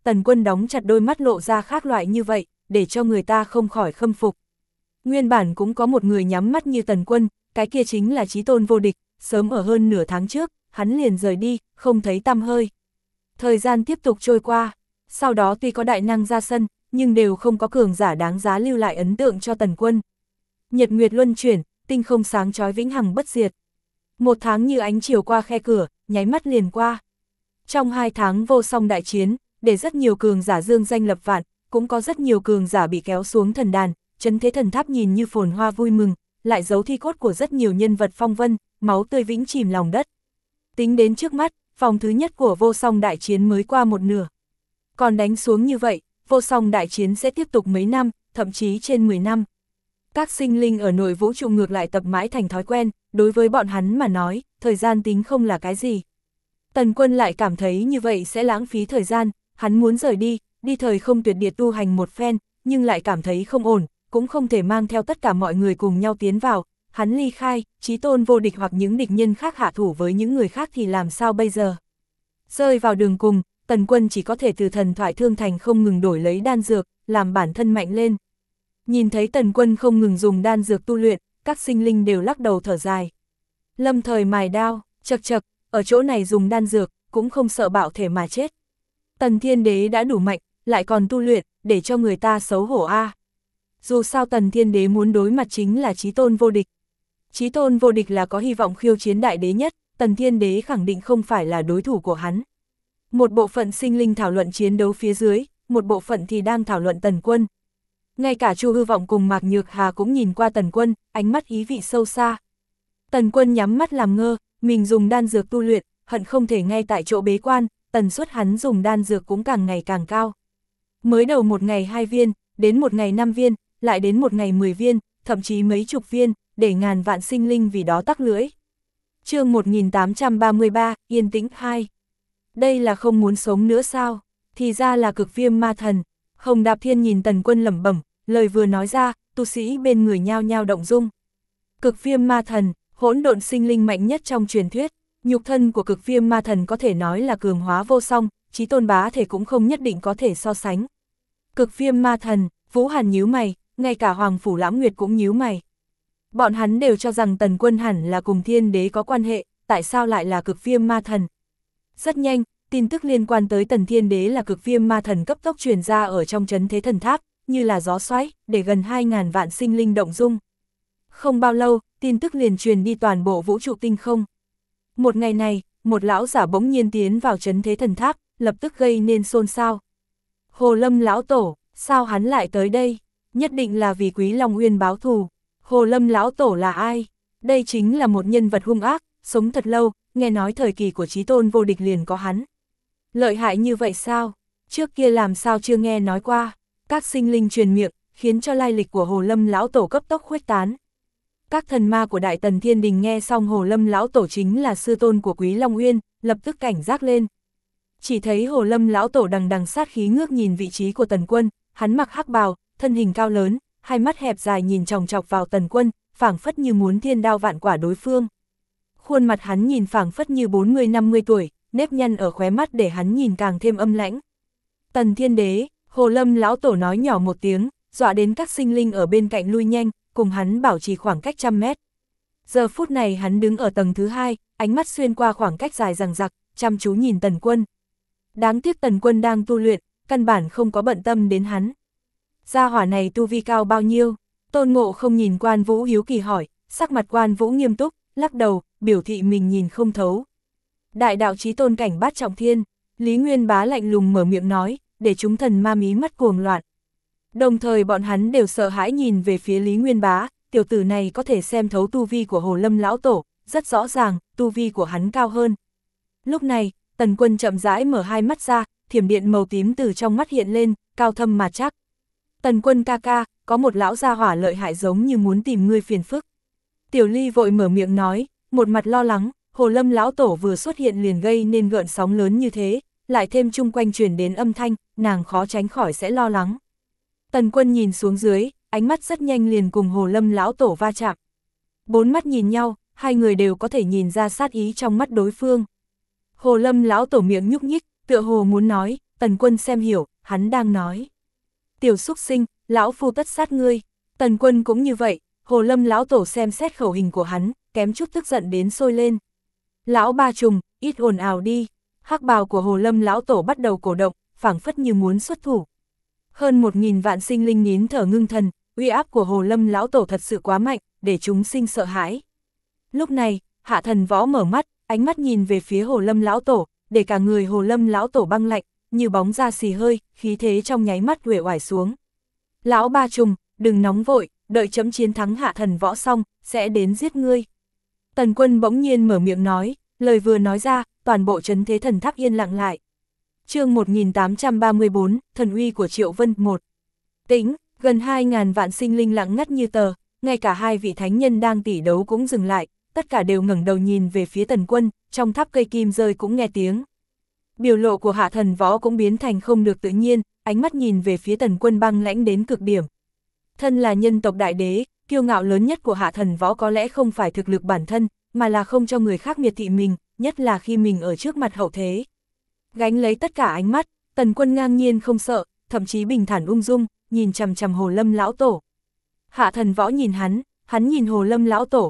S1: Tần Quân đóng chặt đôi mắt lộ ra khác loại như vậy, để cho người ta không khỏi khâm phục. Nguyên bản cũng có một người nhắm mắt như Tần Quân, cái kia chính là Chí Tôn vô địch, sớm ở hơn nửa tháng trước, hắn liền rời đi, không thấy tăm hơi. Thời gian tiếp tục trôi qua, sau đó tuy có đại năng ra sân, nhưng đều không có cường giả đáng giá lưu lại ấn tượng cho Tần Quân. Nhật nguyệt luân chuyển, tinh không sáng chói vĩnh hằng bất diệt. Một tháng như ánh chiều qua khe cửa, nháy mắt liền qua. Trong 2 tháng vô song đại chiến, để rất nhiều cường giả dương danh lập vạn, cũng có rất nhiều cường giả bị kéo xuống thần đàn, trấn thế thần tháp nhìn như phồn hoa vui mừng, lại giấu thi cốt của rất nhiều nhân vật phong vân, máu tươi vĩnh chìm lòng đất. Tính đến trước mắt, vòng thứ nhất của vô song đại chiến mới qua một nửa. Còn đánh xuống như vậy, vô song đại chiến sẽ tiếp tục mấy năm, thậm chí trên 10 năm. Các sinh linh ở nội vũ trụ ngược lại tập mãi thành thói quen, đối với bọn hắn mà nói, thời gian tính không là cái gì. Tần Quân lại cảm thấy như vậy sẽ lãng phí thời gian, hắn muốn rời đi, đi thời không tuyệt địa tu hành một phen, nhưng lại cảm thấy không ổn, cũng không thể mang theo tất cả mọi người cùng nhau tiến vào. Hắn ly khai, Chí Tôn vô địch hoặc những địch nhân khác hạ thủ với những người khác thì làm sao bây giờ? Rơi vào đường cùng, Tần Quân chỉ có thể từ thần thoại thương thành không ngừng đổi lấy đan dược, làm bản thân mạnh lên. Nhìn thấy Tần Quân không ngừng dùng đan dược tu luyện, các sinh linh đều lắc đầu thở dài. Lâm thời mài đao, chật chật, ở chỗ này dùng đan dược, cũng không sợ bạo thể mà chết. Tần Thiên Đế đã đủ mạnh, lại còn tu luyện, để cho người ta xấu hổ a. Dù sao Tần Thiên Đế muốn đối mặt chính là Chí Tôn vô địch. Chí Tôn vô địch là có hy vọng khiêu chiến đại đế nhất, Tần Thiên Đế khẳng định không phải là đối thủ của hắn. Một bộ phận sinh linh thảo luận chiến đấu phía dưới, một bộ phận thì đang thảo luận Tần Quân. Ngay cả Chu Hư Vọng cùng Mạc Nhược Hà cũng nhìn qua Tần Quân, ánh mắt ý vị sâu xa. Tần Quân nhắm mắt làm ngơ, mình dùng đan dược tu luyện, hận không thể ngay tại chỗ bế quan, tần suất hắn dùng đan dược cũng càng ngày càng cao. Mới đầu một ngày 2 viên, đến một ngày 5 viên, lại đến một ngày 10 viên, thậm chí mấy chục viên, để ngàn vạn sinh linh vì đó tắc lưỡi. Chương 1833, Yên tĩnh 2. Đây là không muốn sống nữa sao? Thì ra là Cực Viêm Ma Thần. Hồng Đạp Thiên nhìn Tần Quân lẩm bẩm, lời vừa nói ra, tu sĩ bên người nhao nhao động dung. Cực Viêm Ma Thần, hỗn độn sinh linh mạnh nhất trong truyền thuyết, nhục thân của Cực Viêm Ma Thần có thể nói là cường hóa vô song, Chí Tôn bá thể cũng không nhất định có thể so sánh. Cực Viêm Ma Thần, Vũ Hàn nhíu mày, ngay cả Hoàng Phủ Lãm Nguyệt cũng nhíu mày. Bọn hắn đều cho rằng Tần Quân hẳn là cùng Thiên Đế có quan hệ, tại sao lại là Cực Viêm Ma Thần? Rất nhanh, tin tức liên quan tới Tần Thiên Đế là Cực Viêm Ma Thần cấp tốc truyền ra ở trong trấn thế thần tháp, như là gió xoáy, để gần 2.000 vạn sinh linh động dung. Không bao lâu, tin tức liền truyền đi toàn bộ vũ trụ tinh không. Một ngày này, một lão giả bỗng nhiên tiến vào trấn thế thần tháp, lập tức gây nên xôn xao. Hồ Lâm lão tổ, sao hắn lại tới đây? Nhất định là vì Quý Long Uyên báo thù. Hồ Lâm lão tổ là ai? Đây chính là một nhân vật hung ác, sống thật lâu, nghe nói thời kỳ của Chí Tôn vô địch liền có hắn. Lợi hại như vậy sao? Trước kia làm sao chưa nghe nói qua? Các sinh linh truyền miệng, khiến cho lai lịch của Hồ Lâm lão tổ cấp tốc khuếch tán. Các thần ma của Đại Tần Thiên Đình nghe xong Hồ Lâm lão tổ chính là sư tôn của Quý Long Uyên, lập tức cảnh giác lên. Chỉ thấy Hồ Lâm lão tổ đằng đằng sát khí ngước nhìn vị trí của Tần Quân, hắn mặc hắc bào, thân hình cao lớn, hai mắt hẹp dài nhìn chòng chọc vào Tần Quân, phảng phất như muốn thiên đao vạn quả đối phương. Khuôn mặt hắn nhìn phảng phất như 40-50 tuổi, nếp nhăn ở khóe mắt để hắn nhìn càng thêm âm lãnh. Tần Thiên Đế, Hồ Lâm lão tổ nói nhỏ một tiếng, dọa đến các sinh linh ở bên cạnh lui nhanh, cùng hắn bảo trì khoảng cách 100 mét. Giờ phút này hắn đứng ở tầng thứ 2, ánh mắt xuyên qua khoảng cách dài dằng dặc, chăm chú nhìn Tần Quân. Đáng tiếc Tần Quân đang tu luyện, căn bản không có bận tâm đến hắn. Gia hỏa này tu vi cao bao nhiêu? Tôn Ngộ không nhìn Quan Vũ hiếu kỳ hỏi, sắc mặt Quan Vũ nghiêm túc, lắc đầu, biểu thị mình nhìn không thấu. Đại đạo chí tôn cảnh bát trọng thiên, Lý Nguyên Bá lạnh lùng mở miệng nói, để chúng thần ma mí mắt cuồng loạn. Đồng thời bọn hắn đều sợ hãi nhìn về phía Lý Nguyên Bá, tiểu tử này có thể xem thấu tu vi của Hồ Lâm lão tổ, rất rõ ràng, tu vi của hắn cao hơn. Lúc này, Tần Quân chậm rãi mở hai mắt ra, thiểm điện màu tím từ trong mắt hiện lên, cao thâm mà chắc. Tần Quân ca ca, có một lão gia hỏa lợi hại giống như muốn tìm ngươi phiền phức. Tiểu Ly vội mở miệng nói, một mặt lo lắng, Hồ Lâm lão tổ vừa xuất hiện liền gây nên gợn sóng lớn như thế, lại thêm chung quanh truyền đến âm thanh, nàng khó tránh khỏi sẽ lo lắng. Tần Quân nhìn xuống dưới, ánh mắt rất nhanh liền cùng Hồ Lâm lão tổ va chạm. Bốn mắt nhìn nhau, hai người đều có thể nhìn ra sát ý trong mắt đối phương. Hồ Lâm lão tổ miệng nhúc nhích, tựa hồ muốn nói, Tần Quân xem hiểu, hắn đang nói. Tiểu xúc sinh, lão phu tất sát ngươi. Tần Quân cũng như vậy, Hồ Lâm lão tổ xem xét khẩu hình của hắn, kém chút tức giận đến sôi lên. Lão ba trùng, ít ồn ào đi. Hắc bào của Hồ Lâm lão tổ bắt đầu cổ động, phảng phất như muốn xuất thủ. Hơn 1000 vạn sinh linh nín thở ngưng thần, uy áp của Hồ Lâm lão tổ thật sự quá mạnh, để chúng sinh sợ hãi. Lúc này, Hạ Thần Võ mở mắt, ánh mắt nhìn về phía Hồ Lâm lão tổ, để cả người Hồ Lâm lão tổ băng lạnh, như bóng da xì hơi, khí thế trong nháy mắt uể oải xuống. Lão ba trùng, đừng nóng vội, đợi chấm chiến thắng Hạ Thần Võ xong, sẽ đến giết ngươi. Tần Quân bỗng nhiên mở miệng nói, lời vừa nói ra, toàn bộ trấn thế thần tháp yên lặng lại. Chương 1834, thần uy của Triệu Vân 1. Tĩnh, gần 2000 vạn sinh linh lặng ngắt như tờ, ngay cả hai vị thánh nhân đang tỉ đấu cũng dừng lại, tất cả đều ngẩng đầu nhìn về phía Tần Quân, trong tháp cây kim rơi cũng nghe tiếng. Biểu lộ của Hạ Thần Võ cũng biến thành không được tự nhiên, ánh mắt nhìn về phía Tần Quân băng lãnh đến cực điểm. Thân là nhân tộc đại đế, kiêu ngạo lớn nhất của Hạ Thần Võ có lẽ không phải thực lực bản thân, mà là không cho người khác miệt thị mình, nhất là khi mình ở trước mặt hậu thế. Gánh lấy tất cả ánh mắt, Tần Quân ngang nhiên không sợ, thậm chí bình thản ung dung, nhìn chằm chằm Hồ Lâm lão tổ. Hạ Thần Võ nhìn hắn nhìn Hồ Lâm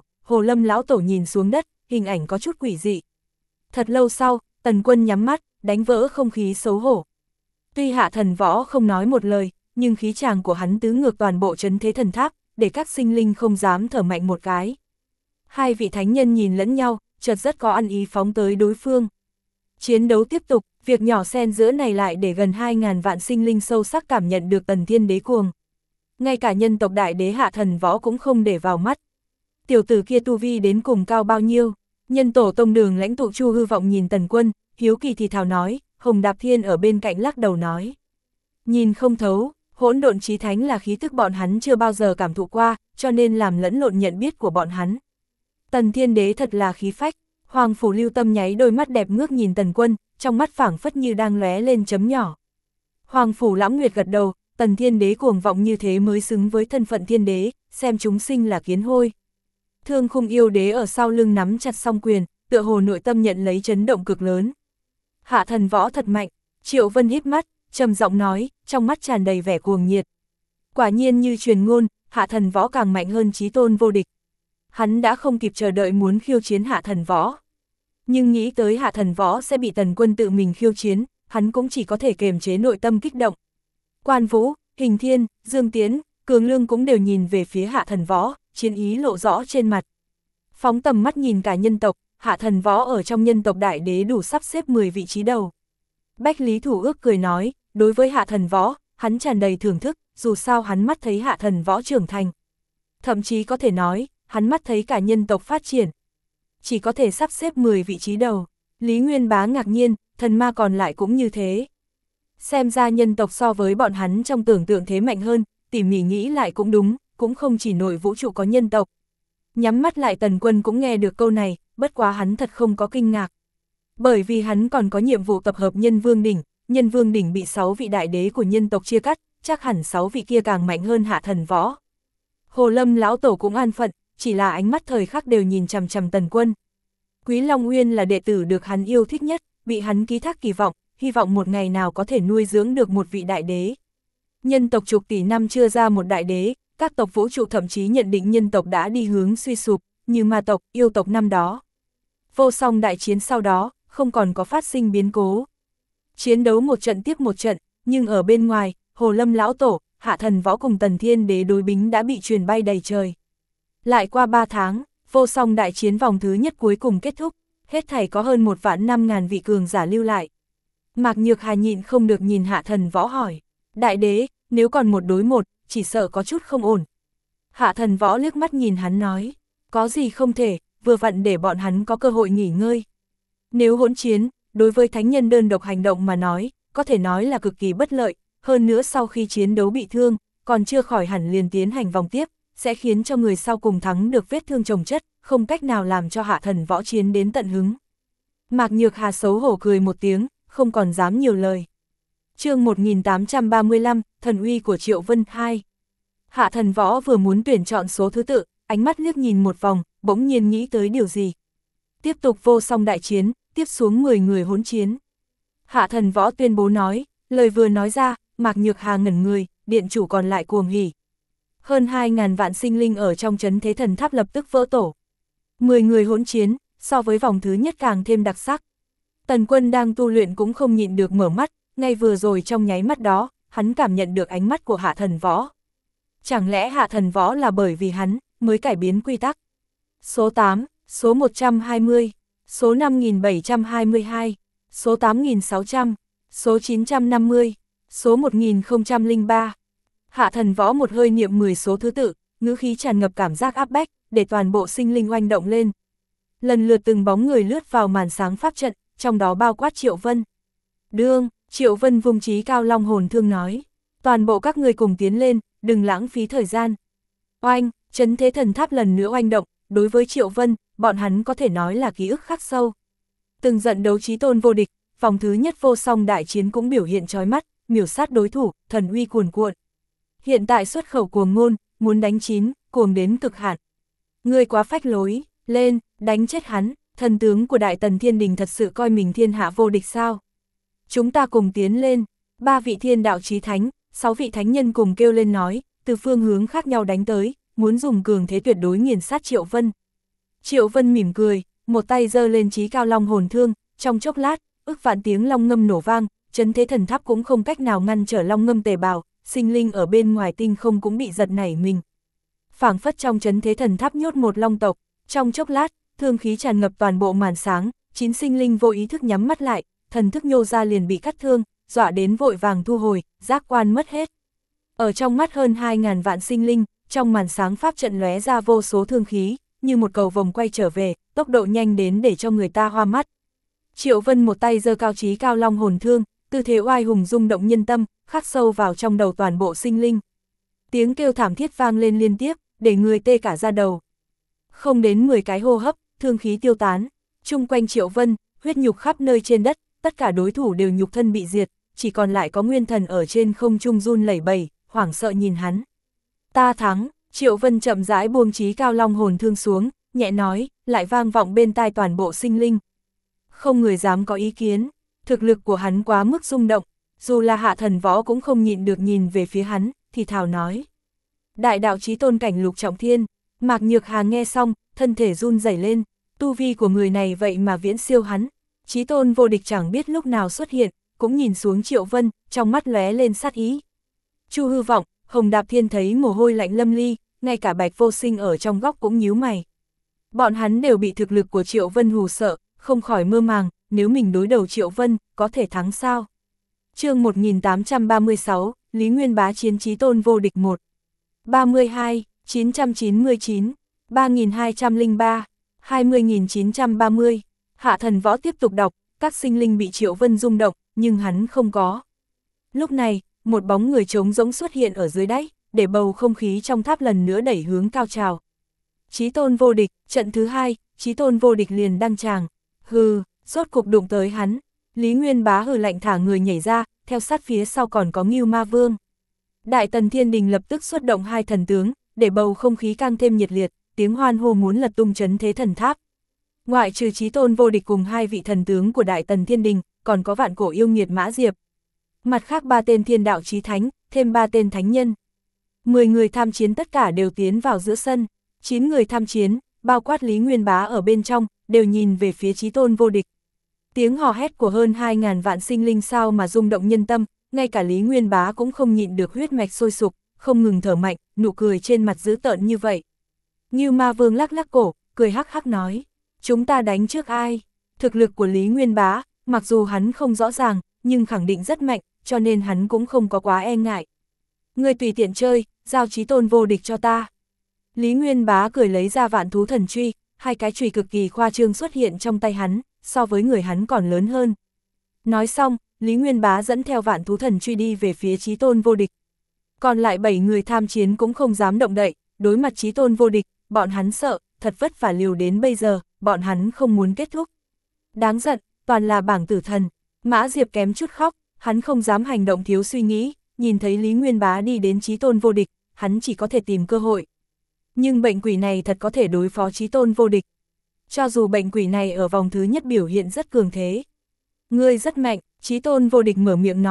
S1: lão tổ nhìn xuống đất, hình ảnh có chút quỷ dị. Thật lâu sau, Tần Quân nhắm mắt, đánh vỡ không khí xấu hổ. Tuy Hạ Thần Võ không nói một lời, nhưng khí tràng của hắn tứ ngược toàn bộ trấn thế thần tháp, để các sinh linh không dám thở mạnh một cái. Hai vị thánh nhân nhìn lẫn nhau, chợt rất có ăn ý phóng tới đối phương. Chiến đấu tiếp tục, việc nhỏ xen giữa này lại để gần 2000 vạn sinh linh sâu sắc cảm nhận được Tần Thiên Đế cuồng. Ngay cả nhân tộc đại đế Hạ Thần Võ cũng không để vào mắt. Tiểu tử kia tu vi đến cùng cao bao nhiêu? Nhân tổ tông đường lãnh tụ Chu Hư Vọng nhìn Tần Quân, hiếu kỳ thì thào nói, Hồng Đạp Thiên ở bên cạnh lắc đầu nói. Nhìn không thấu, hỗn độn chí thánh là khí thức bọn hắn chưa bao giờ cảm thụ qua, cho nên làm lẫn lộn nhận biết của bọn hắn. Tần Thiên Đế thật là khí phách. Hoàng Phủ Lưu Tâm nháy đôi mắt đẹp ngước nhìn Tần Quân, trong mắt phảng phất như đang lóe lên chấm nhỏ. Hoàng Phủ Lãm Nguyệt gật đầu, Tần Thiên Đế cuồng vọng như thế mới xứng với thân phận thiên đế, xem chúng sinh là kiến hôi. Thương Khung Yêu Đế ở sau lưng nắm chặt song quyền, tựa hồ nội tâm nhận lấy chấn động cực lớn. Hạ Thần Võ thật mạnh, Triệu Vân híp mắt, trầm giọng nói, trong mắt tràn đầy vẻ cuồng nhiệt. Quả nhiên như truyền ngôn, Hạ Thần Võ càng mạnh hơn chí tôn vô địch. Hắn đã không kịp chờ đợi muốn khiêu chiến Hạ Thần Võ. Nhưng nghĩ tới Hạ Thần Võ sẽ bị Tần Quân tự mình khiêu chiến, hắn cũng chỉ có thể kiềm chế nội tâm kích động. Quan Vũ, Hình Thiên, Dương Tiến, Cường Lương cũng đều nhìn về phía Hạ Thần Võ, chiến ý lộ rõ trên mặt. Phóng tầm mắt nhìn cả nhân tộc, Hạ Thần Võ ở trong nhân tộc đại đế đủ sắp xếp 10 vị trí đầu. Bách Lý Thủ Ước cười nói, đối với Hạ Thần Võ, hắn tràn đầy thưởng thức, dù sao hắn mắt thấy Hạ Thần Võ trưởng thành. Thậm chí có thể nói, hắn mắt thấy cả nhân tộc phát triển. Chỉ có thể sắp xếp 10 vị trí đầu. Lý Nguyên Bá ngạc nhiên, thần ma còn lại cũng như thế. Xem ra nhân tộc so với bọn hắn trong tưởng tượng thế mạnh hơn, tỉ mỉ nghĩ lại cũng đúng, cũng không chỉ nội vũ trụ có nhân tộc. Nhắm mắt lại Tần Quân cũng nghe được câu này, bất quá hắn thật không có kinh ngạc. Bởi vì hắn còn có nhiệm vụ tập hợp nhân vương đỉnh bị 6 vị đại đế của nhân tộc chia cắt, chắc hẳn 6 vị kia càng mạnh hơn Hạ Thần Võ. Hồ Lâm lão tổ cũng an phận, chỉ là ánh mắt thời khắc đều nhìn chằm chằm Tần Quân. Quý Long Uyên là đệ tử được hắn yêu thích nhất, bị hắn ký thác kỳ vọng, hy vọng một ngày nào có thể nuôi dưỡng được một vị đại đế. Nhân tộc chục tỷ năm chưa ra một đại đế, các tộc vũ trụ thậm chí nhận định nhân tộc đã đi hướng suy sụp, như ma tộc, yêu tộc năm đó. Vô song đại chiến sau đó, không còn có phát sinh biến cố. Chiến đấu một trận tiếp một trận, nhưng ở bên ngoài, Hồ Lâm lão tổ, Hạ Thần Võ cùng Tần Thiên Đế đối bính đã bị truyền bay đầy trời. Lại qua 3 tháng, vô song đại chiến vòng thứ nhất cuối cùng kết thúc, hết thảy có hơn 1.500.000 vị cường giả lưu lại. Mạc Nhược Hà nhịn không được nhìn Hạ Thần Võ hỏi, đại đế, nếu còn 1 đối 1, chỉ sợ có chút không ổn. Hạ Thần Võ liếc mắt nhìn hắn nói, có gì không thể, vừa vặn để bọn hắn có cơ hội nghỉ ngơi. Nếu hỗn chiến, đối với thánh nhân đơn độc hành động mà nói, có thể nói là cực kỳ bất lợi, hơn nữa sau khi chiến đấu bị thương, còn chưa khỏi hẳn liền tiến hành vòng tiếp, sẽ khiến cho người sau cùng thắng được vết thương chồng chất, không cách nào làm cho Hạ Thần Võ chiến đến tận hứng. Mạc Nhược Hà xấu hổ cười một tiếng, không còn dám nhiều lời. Chương 1835, thần uy của Triệu Vân 2. Hạ Thần Võ vừa muốn tuyển chọn số thứ tự, ánh mắt liếc nhìn một vòng, bỗng nhiên nghĩ tới điều gì. Tiếp tục vô song đại chiến, tiếp xuống 10 người hỗn chiến. Hạ Thần Võ tuyên bố nói, Lời vừa nói ra, Mạc Nhược Hà ngẩn người, điện chủ còn lại cuồng hỉ. Hơn 2.000 vạn sinh linh ở trong trấn thế thần tháp lập tức vỡ tổ. 10 người hỗn chiến, so với vòng thứ nhất càng thêm đặc sắc. Tần Quân đang tu luyện cũng không nhịn được mở mắt, ngay vừa rồi trong nháy mắt đó, hắn cảm nhận được ánh mắt của Hạ Thần Võ. Chẳng lẽ Hạ Thần Võ là bởi vì hắn mới cải biến quy tắc? Số 8, số 120, số 5722, số 8600, số 950, số 1003. Hạ Thần Võ một hơi niệm 10 số thứ tự, ngữ khí tràn ngập cảm giác áp bách, để toàn bộ sinh linh oanh động lên. Lần lượt từng bóng người lướt vào màn sáng pháp trận, trong đó bao quát Triệu Vân. Đương, Triệu Vân vung chí cao long hồn thương nói, toàn bộ các người cùng tiến lên, đừng lãng phí thời gian. Oanh, trấn thế thần tháp lần nữa oanh động, đối với Triệu Vân, bọn hắn có thể nói là ký ức khắc sâu. Từng trận đấu chí tôn vô địch, vòng thứ nhất vô song đại chiến cũng biểu hiện chói mắt, miểu sát đối thủ, thần uy cuồn cuộn. Hiện tại xuất khẩu cuồng ngôn, muốn đánh chín, cuồng đến cực hạn. Người quá phách lối, lên, đánh chết hắn, thần tướng của Đại Tần Thiên Đình thật sự coi mình thiên hạ vô địch sao? Chúng ta cùng tiến lên, 3 vị thiên đạo chí thánh, 6 vị thánh nhân cùng kêu lên nói, từ phương hướng khác nhau đánh tới, muốn dùng cường thế tuyệt đối nghiền sát Triệu Vân. Triệu Vân mỉm cười, một tay giơ lên chí cao long hồn thương, trong chốc lát, ức vạn tiếng long ngâm nổ vang, trấn thế thần tháp cũng không cách nào ngăn trở long ngâm tề bào, sinh linh ở bên ngoài tinh không cũng bị giật nảy mình. Phảng phất trong trấn thế thần tháp nhốt một long tộc, trong chốc lát, thương khí tràn ngập toàn bộ màn sáng, 9 sinh linh vô ý thức nhắm mắt lại, thần thức nhô ra liền bị cắt thương, dọa đến vội vàng thu hồi, giác quan mất hết. Ở trong mắt hơn 2.000 vạn sinh linh, trong màn sáng pháp trận lóe ra vô số thương khí, như một cầu vồng quay trở về, tốc độ nhanh đến để cho người ta hoa mắt. Triệu Vân một tay giơ cao chí cao long hồn thương, tư thế oai hùng rung động nhân tâm, khắc sâu vào trong đầu toàn bộ sinh linh. Tiếng kêu thảm thiết vang lên liên tiếp, để người tê cả da đầu. Không đến 10 cái hô hấp, thương khí tiêu tán, chung quanh Triệu Vân, huyết nhục khắp nơi trên đất, tất cả đối thủ đều nhục thân bị diệt, chỉ còn lại có nguyên thần ở trên không trung run lẩy bẩy, hoảng sợ nhìn hắn. Ta thắng, Triệu Vân chậm rãi buông chí cao long hồn thương xuống, nhẹ nói, lại vang vọng bên tai toàn bộ sinh linh. Không người dám có ý kiến, thực lực của hắn quá mức rung động, dù là Hạ Thần Võ cũng không nhịn được nhìn về phía hắn, thì thào nói. Đại đạo chí tôn cảnh lục trọng thiên, Mạc Nhược Hà nghe xong, thân thể run rẩy lên, tu vi của người này vậy mà viễn siêu hắn, chí tôn vô địch chẳng biết lúc nào xuất hiện, cũng nhìn xuống Triệu Vân, trong mắt lóe lên sát ý. Chu Hư Vọng, Hồng Đạp Thiên thấy mồ hôi lạnh lâm ly, ngay cả Bạch Vô Sinh ở trong góc cũng nhíu mày. Bọn hắn đều bị thực lực của Triệu Vân hù sợ, không khỏi mơ màng, nếu mình đối đầu Triệu Vân, có thể thắng sao? Chương 1836, Lý Nguyên Bá chiến chí tôn vô địch 1. 32, 999, 3203, 20930. Hạ Thần Võ tiếp tục đọc, các sinh linh bị Triệu Vân rung động, nhưng hắn không có. Lúc này, một bóng người trống rỗng xuất hiện ở dưới đáy, để bầu không khí trong tháp lần nữa đẩy hướng cao trào. Chí tôn vô địch, trận thứ 2, chí tôn vô địch liền đăng tràng. Hừ, rốt cục đụng tới hắn. Lý Nguyên Bá hừ lạnh thả người nhảy ra, theo sát phía sau còn có Ngưu Ma Vương. Đại Tần Thiên Đình lập tức xuất động 2 thần tướng, để bầu không khí càng thêm nhiệt liệt, tiếng hoan hô muốn lật tung trấn thế thần tháp. Ngoại trừ chí tôn vô địch cùng 2 vị thần tướng của Đại Tần Thiên Đình, còn có vạn cổ yêu nghiệt Mã Diệp. Mặt khác 3 tên thiên đạo chí thánh, thêm 3 tên thánh nhân. 10 người tham chiến tất cả đều tiến vào giữa sân, 9 người tham chiến, bao quát Lý Nguyên Bá ở bên trong, đều nhìn về phía chí tôn vô địch. Tiếng hò hét của hơn 2.000 vạn sinh linh sao mà rung động nhân tâm, ngay cả Lý Nguyên Bá cũng không nhịn được huyết mạch sôi sục, không ngừng thở mạnh, nụ cười trên mặt dữ tợn như vậy. Ngưu Ma Vương lắc lắc cổ, cười hắc hắc nói, chúng ta đánh trước ai? Thực lực của Lý Nguyên Bá, mặc dù hắn không rõ ràng, nhưng khẳng định rất mạnh, cho nên hắn cũng không có quá e ngại. Người tùy tiện chơi, giao chí tôn vô địch cho ta. Lý Nguyên Bá cười lấy ra vạn thú thần truy, 2 cái chùy cực kỳ khoa trương xuất hiện trong tay hắn, so với người hắn còn lớn hơn. Nói xong, Lý Nguyên Bá dẫn theo vạn thú thần truy đi về phía chí tôn vô địch. Còn lại 7 người tham chiến cũng không dám động đậy, đối mặt chí tôn vô địch, bọn hắn sợ, thật vất vả liều đến bây giờ, bọn hắn không muốn kết thúc. Đáng giận, toàn là bảng tử thần. Mã Diệp kém chút khóc, hắn không dám hành động thiếu suy nghĩ, nhìn thấy Lý Nguyên Bá đi đến chí tôn vô địch, hắn chỉ có thể tìm cơ hội. Nhưng bệnh quỷ này thật có thể đối phó chí tôn vô địch. Cho dù bệnh quỷ này ở vòng thứ nhất biểu hiện rất cường thế. Ngươi rất mạnh, chí tôn vô địch mở miệng nói,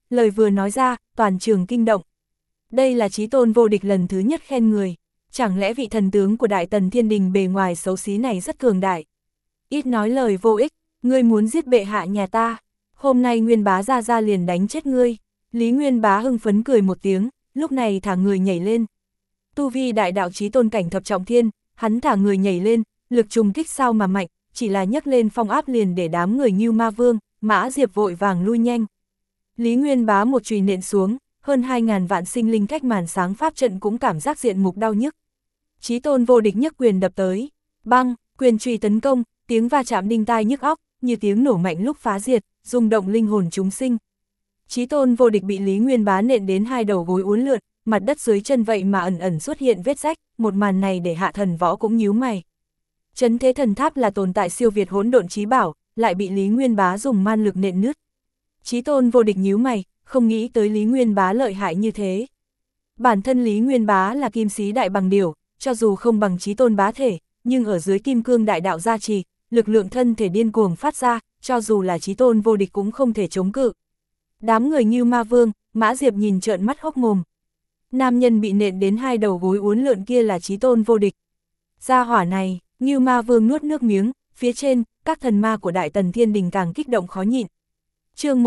S1: lời vừa nói ra, toàn trường kinh động. Đây là chí tôn vô địch lần thứ nhất khen người. Chẳng lẽ vị thần tướng của Đại Tần Thiên Đình bề ngoài xấu xí này rất cường đại? Ít nói lời vô ích, ngươi muốn giết bệ hạ nhà ta. Hôm nay Nguyên Bá ra liền đánh chết ngươi. Lý Nguyên Bá hưng phấn cười một tiếng, lúc này thả người nhảy lên. Tu vi đại đạo chí tôn cảnh thập trọng thiên, hắn thả người nhảy lên, lực trùng kích sao mà mạnh, chỉ là nhấc lên phong áp liền để đám người Ngưu Ma Vương, Mã Diệp vội vàng lui nhanh. Lý Nguyên Bá một chùy nện xuống, hơn 2.000 vạn sinh linh cách màn sáng pháp trận cũng cảm giác diện mục đau nhức. Chí tôn vô địch nhấc quyền đập tới, băng, quyền chùy tấn công, tiếng va chạm đinh tai nhức óc, như tiếng nổ mạnh lúc phá diệt, rung động linh hồn chúng sinh. Chí tôn vô địch bị Lý Nguyên Bá nện đến hai đầu gối uốn lượn, mặt đất dưới chân vậy mà ẩn ẩn xuất hiện vết rách, một màn này để Hạ Thần Võ cũng nhíu mày. Trấn Thế Thần Tháp là tồn tại siêu việt hỗn độn chí bảo, lại bị Lý Nguyên Bá dùng man lực nện nứt. Chí tôn vô địch nhíu mày, không nghĩ tới Lý Nguyên Bá lợi hại như thế. Bản thân Lý Nguyên Bá là kim sĩ đại bằng điểu, cho dù không bằng chí tôn bá thể, nhưng ở dưới kim cương đại đạo gia trì, lực lượng thân thể điên cuồng phát ra, cho dù là chí tôn vô địch cũng không thể chống cự. Đám người Ngưu Ma Vương, Mã Diệp nhìn trợn mắt hốc mồm. Nam nhân bị nện đến hai đầu gối uốn lượn kia là chí tôn vô địch. Gia hỏa này, Ngưu Ma Vương nuốt nước miếng, phía trên, các thần ma của Đại Tần Thiên Đình càng kích động khó nhịn. Chương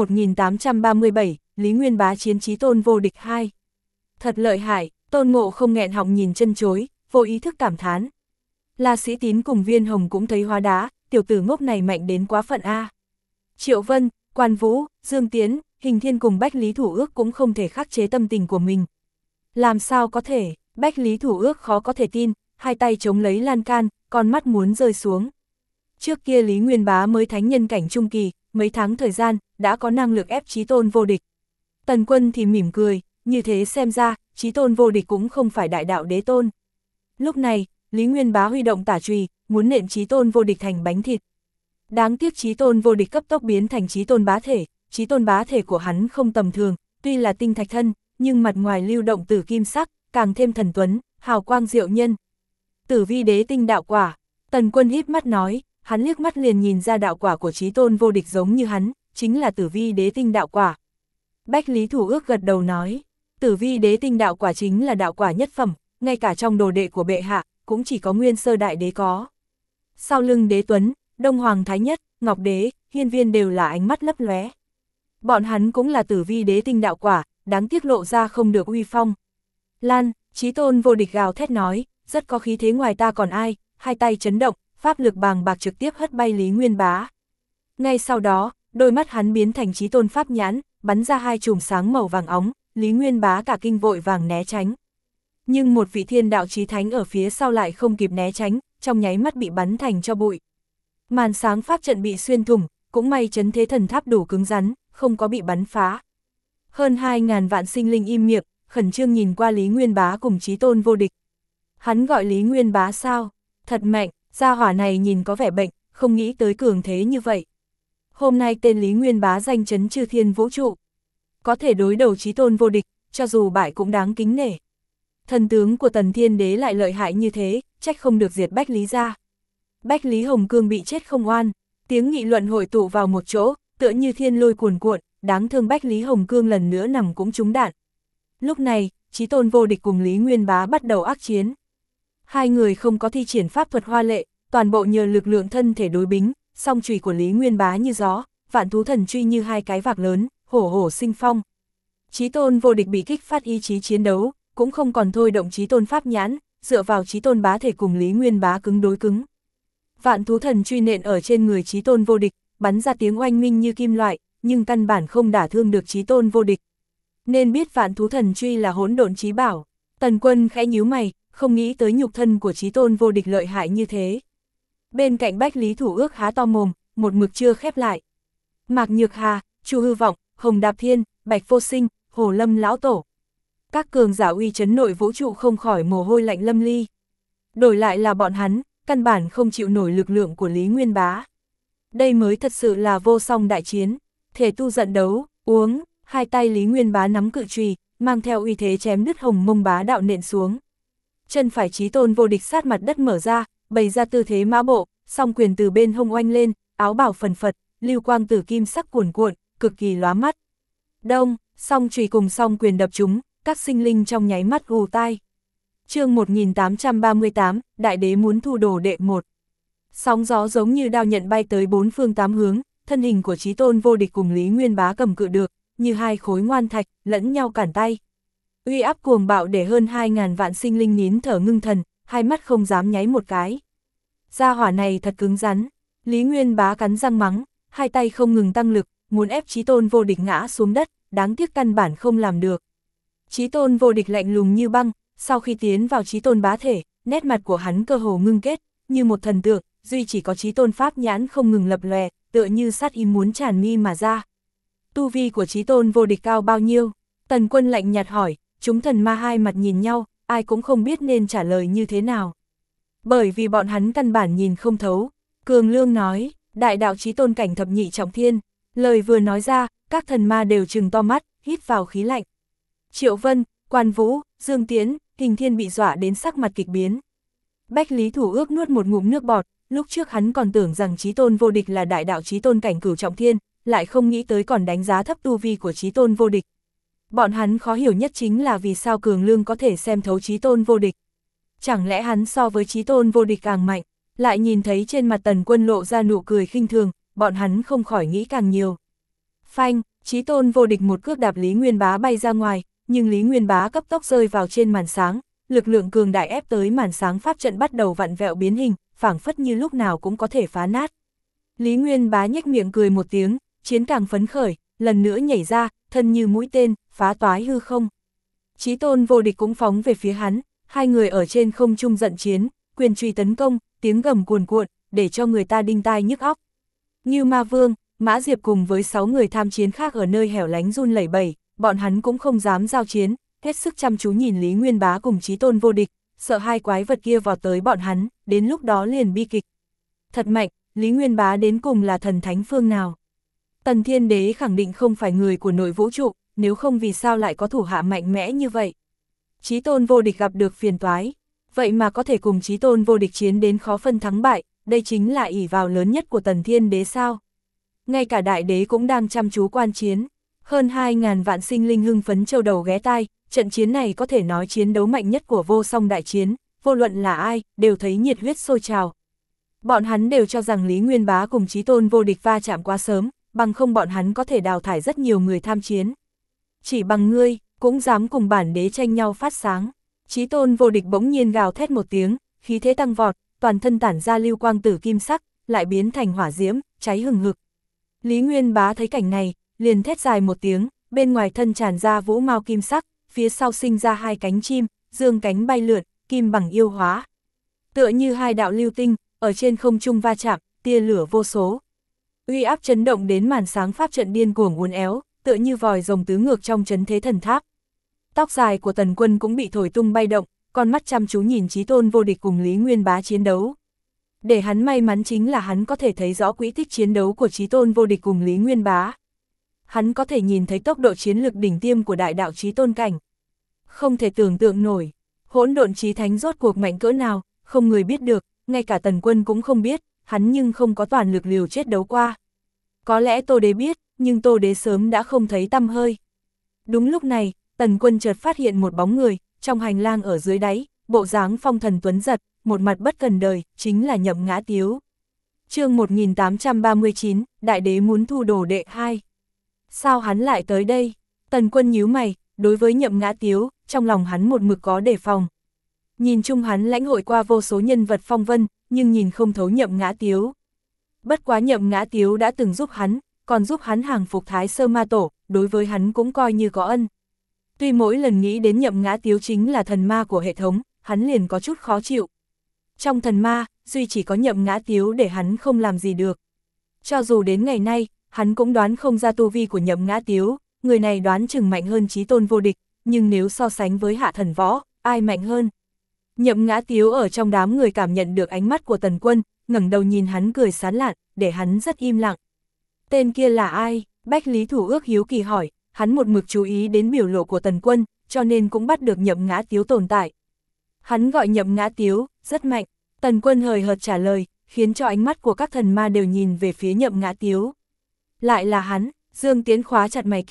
S1: 1837, Lý Nguyên Bá chiến chí tôn vô địch 2. Thật lợi hại, Tôn Ngộ không nghẹn họng nhìn chân chối, vô ý thức cảm thán. La Sĩ Tín cùng Viên Hồng cũng thấy hóa đá, tiểu tử ngốc này mạnh đến quá phận a. Triệu Vân, Quan Vũ, Dương Tiến, Hình Thiên cùng Bách Lý Thủ Ước cũng không thể khắc chế tâm tình của mình. Làm sao có thể, Bách Lý Thủ Ước khó có thể tin, hai tay chống lấy lan can, con mắt muốn rơi xuống. Trước kia Lý Nguyên Bá mới thánh nhân cảnh trung kỳ, mấy tháng thời gian, đã có năng lực ép chí tôn vô địch. Tần Quân thì mỉm cười, như thế xem ra, chí tôn vô địch cũng không phải đại đạo đế tôn. Lúc này, Lý Nguyên Bá huy động tả chùy, muốn nện chí tôn vô địch thành bánh thịt. Đáng tiếc chí tôn vô địch cấp tốc biến thành chí tôn bá thể, chí tôn bá thể của hắn không tầm thường, tuy là tinh thạch thân, nhưng mặt ngoài lưu động tử kim sắc, càng thêm thần tuấn, hào quang diệu nhân. Tử vi đế tinh đạo quả, Tần Quân híp mắt nói, hắn liếc mắt liền nhìn ra đạo quả của chí tôn vô địch giống như hắn, chính là tử vi đế tinh đạo quả. Bách Lý Thủ Ước gật đầu nói, tử vi đế tinh đạo quả chính là đạo quả nhất phẩm, ngay cả trong đồ đệ của bệ hạ, cũng chỉ có Nguyên Sơ Đại Đế có. Sau lưng Đế Tuấn, Đông Hoàng Thái Nhất, Ngọc Đế, Hiên Viên đều là ánh mắt lấp lóe. Bọn hắn cũng là tử vi đế tinh đạo quả, đáng tiếc lộ ra không được uy phong. Lan, chí tôn vô địch gào thét nói, rất có khí thế ngoài ta còn ai, hai tay chấn động, pháp lực bàng bạc trực tiếp hất bay Lý Nguyên Bá. Ngay sau đó, đôi mắt hắn biến thành chí tôn pháp nhãn, bắn ra hai chùm sáng màu vàng óng, Lý Nguyên Bá cả kinh vội vàng né tránh. Nhưng một vị thiên đạo chí thánh ở phía sau lại không kịp né tránh, trong nháy mắt bị bắn thành cho bụi. Màn sáng pháp trận bị xuyên thủng, cũng may Trấn Thế Thần Tháp đủ cứng rắn, không có bị bắn phá. Hơn 2.000 vạn sinh linh im miệng, khẩn trương nhìn qua Lý Nguyên Bá cùng chí tôn vô địch. Hắn gọi Lý Nguyên Bá sao? Thật mạnh, gia hỏa này nhìn có vẻ bệnh, không nghĩ tới cường thế như vậy. Hôm nay tên Lý Nguyên Bá danh chấn chư thiên vũ trụ. Có thể đối đầu chí tôn vô địch, cho dù bại cũng đáng kính nể. Thần tướng của Tần Thiên Đế lại lợi hại như thế, trách không được diệt Bách Lý ra. Bách Lý Hồng Cương bị chết không oan, tiếng nghị luận hội tụ vào một chỗ, tựa như thiên lôi cuồn cuộn, đáng thương Bách Lý Hồng Cương lần nữa nằm cũng trúng đạn. Lúc này, chí tôn vô địch cùng Lý Nguyên Bá bắt đầu ác chiến. Hai người không có thi triển pháp thuật hoa lệ, toàn bộ nhờ lực lượng thân thể đối bính, song chùy của Lý Nguyên Bá như gió, vạn thú thần truy như hai cái vạc lớn, hổ hổ sinh phong. Chí tôn vô địch bị kích phát ý chí chiến đấu, cũng không còn thôi động chí tôn pháp nhãn, dựa vào chí tôn bá thể cùng Lý Nguyên Bá cứng đối cứng. Vạn thú thần truy nện ở trên người chí tôn vô địch, bắn ra tiếng oanh minh như kim loại, nhưng căn bản không đả thương được chí tôn vô địch. Nên biết vạn thú thần truy là hỗn độn chí bảo. Tần Quân khẽ nhíu mày, không nghĩ tới nhục thân của chí tôn vô địch lợi hại như thế. Bên cạnh Bách Lý Thủ Ước há to mồm, một mực chưa khép lại. Mạc Nhược Hà, Chu Hư Vọng, Hồng Đạp Thiên, Bạch Vô Sinh, Hồ Lâm Lão Tổ. Các cường giả uy chấn nội vũ trụ không khỏi mồ hôi lạnh lâm ly. Đổi lại là bọn hắn, căn bản không chịu nổi lực lượng của Lý Nguyên Bá. Đây mới thật sự là vô song đại chiến, thể tu giận đấu, uống, hai tay Lý Nguyên Bá nắm cự chùy, mang theo uy thế chém đứt Hồng Mông Bá đạo nện xuống. Chân phải chí tôn vô địch sát mặt đất mở ra, bày ra tư thế mã bộ, song quyền từ bên hông oanh lên, áo bào phần phật, lưu quang tử kim sắc cuồn cuộn, cực kỳ lóa mắt. Đông, Song chùy cùng song quyền đập chúng, các sinh linh trong nháy mắt gù tai. Chương 1838, Đại đế muốn thu đồ đệ 1. Sóng gió giống như đao nhận bay tới bốn phương tám hướng, thân hình của Chí Tôn Vô Địch cùng Lý Nguyên Bá cầm cự được, như hai khối ngoan thạch, lẫn nhau cản tay. Uy áp cuồng bạo để hơn 2.000 vạn sinh linh nín thở ngưng thần, hai mắt không dám nháy một cái. Gia hỏa này thật cứng rắn. Lý Nguyên Bá cắn răng mắng, hai tay không ngừng tăng lực, muốn ép Chí Tôn Vô Địch ngã xuống đất, đáng tiếc căn bản không làm được. Chí Tôn Vô Địch lạnh lùng như băng, sau khi tiến vào Chí Tôn bá thể, nét mặt của hắn cơ hồ ngưng kết, như một thần tượng, duy chỉ có Chí Tôn pháp nhãn không ngừng lập lòe, tựa như sát ý muốn tràn mi mà ra. Tu vi của Chí Tôn Vô Địch cao bao nhiêu? Tần Quân lạnh nhạt hỏi, chúng thần ma hai mặt nhìn nhau, ai cũng không biết nên trả lời như thế nào. Bởi vì bọn hắn căn bản nhìn không thấu. Cường Lương nói, đại đạo Chí Tôn cảnh thập nhị trọng thiên. Lời vừa nói ra, các thần ma đều trừng to mắt, hít vào khí lạnh. Triệu Vân, Quan Vũ, Dương Tiễn, Hình Thiên bị dọa đến sắc mặt kịch biến. Bách Lý Thủ Ước nuốt một ngụm nước bọt, lúc trước hắn còn tưởng rằng Chí Tôn Vô Địch là đại đạo Chí Tôn cảnh cửu trọng thiên, lại không nghĩ tới còn đánh giá thấp tu vi của Chí Tôn Vô Địch. Bọn hắn khó hiểu nhất chính là vì sao Cường Lương có thể xem thấu Chí Tôn Vô Địch. Chẳng lẽ hắn so với Chí Tôn Vô Địch càng mạnh, lại nhìn thấy trên mặt Tần Quân lộ ra nụ cười khinh thường, bọn hắn không khỏi nghĩ càng nhiều. Phanh, Chí Tôn Vô Địch một cước đạp Lý Nguyên Bá bay ra ngoài, nhưng Lý Nguyên Bá cấp tốc rơi vào trên màn sáng, lực lượng cường đại ép tới màn sáng pháp trận bắt đầu vặn vẹo biến hình, phảng phất như lúc nào cũng có thể phá nát. Lý Nguyên Bá nhếch miệng cười một tiếng, chiến càng phấn khởi, lần nữa nhảy ra, thân như mũi tên, phá toái hư không. Chí Tôn Vô Địch cũng phóng về phía hắn, hai người ở trên không trung giận chiến, quyền truy tấn công, tiếng gầm cuồn cuộn, để cho người ta đinh tai nhức óc. Ngưu Ma Vương, Mã Diệp cùng với 6 người tham chiến khác ở nơi hẻo lánh run lẩy bẩy, bọn hắn cũng không dám giao chiến, hết sức chăm chú nhìn Lý Nguyên Bá cùng Chí Tôn Vô Địch, sợ hai quái vật kia vọt tới bọn hắn, đến lúc đó liền bi kịch. Thật mạnh, Lý Nguyên Bá đến cùng là thần thánh phương nào? Tần Thiên Đế khẳng định không phải người của nội vũ trụ, nếu không vì sao lại có thủ hạ mạnh mẽ như vậy? Chí Tôn Vô Địch gặp được phiền toái, vậy mà có thể cùng Chí Tôn Vô Địch chiến đến khó phân thắng bại, đây chính là ỷ vào lớn nhất của Tần Thiên Đế sao? Ngay cả đại đế cũng đang chăm chú quan chiến, hơn 2.000 vạn sinh linh hưng phấn châu đầu ghé tai, trận chiến này có thể nói chiến đấu mạnh nhất của vô song đại chiến, vô luận là ai, đều thấy nhiệt huyết sôi trào. Bọn hắn đều cho rằng Lý Nguyên Bá cùng Chí Tôn Vô Địch va chạm quá sớm, bằng không bọn hắn có thể đào thải rất nhiều người tham chiến. Chỉ bằng ngươi, cũng dám cùng bản đế tranh nhau phát sáng. Chí Tôn Vô Địch bỗng nhiên gào thét một tiếng, khí thế tăng vọt, toàn thân tản ra lưu quang tử kim sắc, lại biến thành hỏa diễm, cháy hừng hực. Lý Nguyên Bá thấy cảnh này, liền thét dài một tiếng, bên ngoài thân tràn ra vũ mao kim sắc, phía sau sinh ra hai cánh chim, dương cánh bay lượn, kim bằng yêu hóa. Tựa như hai đạo lưu tinh, ở trên không trung va chạm, tia lửa vô số. Uy áp chấn động đến màn sáng pháp trận điên cuồng uốn éo, tựa như vòi rồng tứ ngược trong trấn thế thần tháp. Tóc dài của Tần Quân cũng bị thổi tung bay động, con mắt chăm chú nhìn Chí Tôn Vô Địch cùng Lý Nguyên Bá chiến đấu. Để hắn may mắn chính là hắn có thể thấy rõ quỹ tích chiến đấu của Chí Tôn Vô Địch cùng Lý Nguyên Bá. Hắn có thể nhìn thấy tốc độ chiến lực đỉnh tiêm của đại đạo Chí Tôn cảnh. Không thể tưởng tượng nổi, hỗn độn chí thánh rốt cuộc mạnh cỡ nào, không người biết được, ngay cả Tần Quân cũng không biết, hắn nhưng không có toàn lực liều chết đấu qua. Có lẽ Tô Đế biết, nhưng Tô Đế sớm đã không thấy tăm hơi. Đúng lúc này, Tần Quân chợt phát hiện một bóng người, trong hành lang ở dưới đáy, bộ dáng phong thần tuấn giật, một mặt bất cần đời, chính là Nhậm Ngã Tiếu. Chương 1839, Đại đế muốn thu đồ đệ 2. Sao hắn lại tới đây? Tần Quân nhíu mày, đối với Nhậm Ngã Tiếu, trong lòng hắn một mực có đề phòng. Nhìn chung hắn lãnh hội qua vô số nhân vật phong vân, nhưng nhìn không thấu Nhậm Ngã Tiếu. Bất quá Nhậm Ngã Tiếu đã từng giúp hắn, còn giúp hắn hàng phục Thái Sơ Ma Tổ, đối với hắn cũng coi như có ân. Tuy mỗi lần nghĩ đến Nhậm Ngã Tiếu chính là thần ma của hệ thống, hắn liền có chút khó chịu. Trong thần ma, duy chỉ có Nhậm Ngã Tiếu để hắn không làm gì được. Cho dù đến ngày nay, hắn cũng đoán không ra tu vi của Nhậm Ngã Tiếu, người này đoán chừng mạnh hơn Chí Tôn Vô Địch, nhưng nếu so sánh với Hạ Thần Võ, ai mạnh hơn? Nhậm Ngã Tiếu ở trong đám người cảm nhận được ánh mắt của Tần Quân, ngẩng đầu nhìn hắn cười sán lạn, để hắn rất im lặng. Tên kia là ai? Bách Lý Thủ Ước hiếu kỳ hỏi, hắn một mực chú ý đến biểu lộ của Tần Quân, cho nên cũng bắt được Nhậm Ngã Tiếu tồn tại. Hắn gọi Nhậm Ngã Tiếu, rất mạnh. Tần Quân hời hợt trả lời, khiến cho ánh mắt của các thần ma đều nhìn về phía Nhậm Ngã Tiếu. Lại là hắn. Dương Tiễn khóa chặt mày kiếm,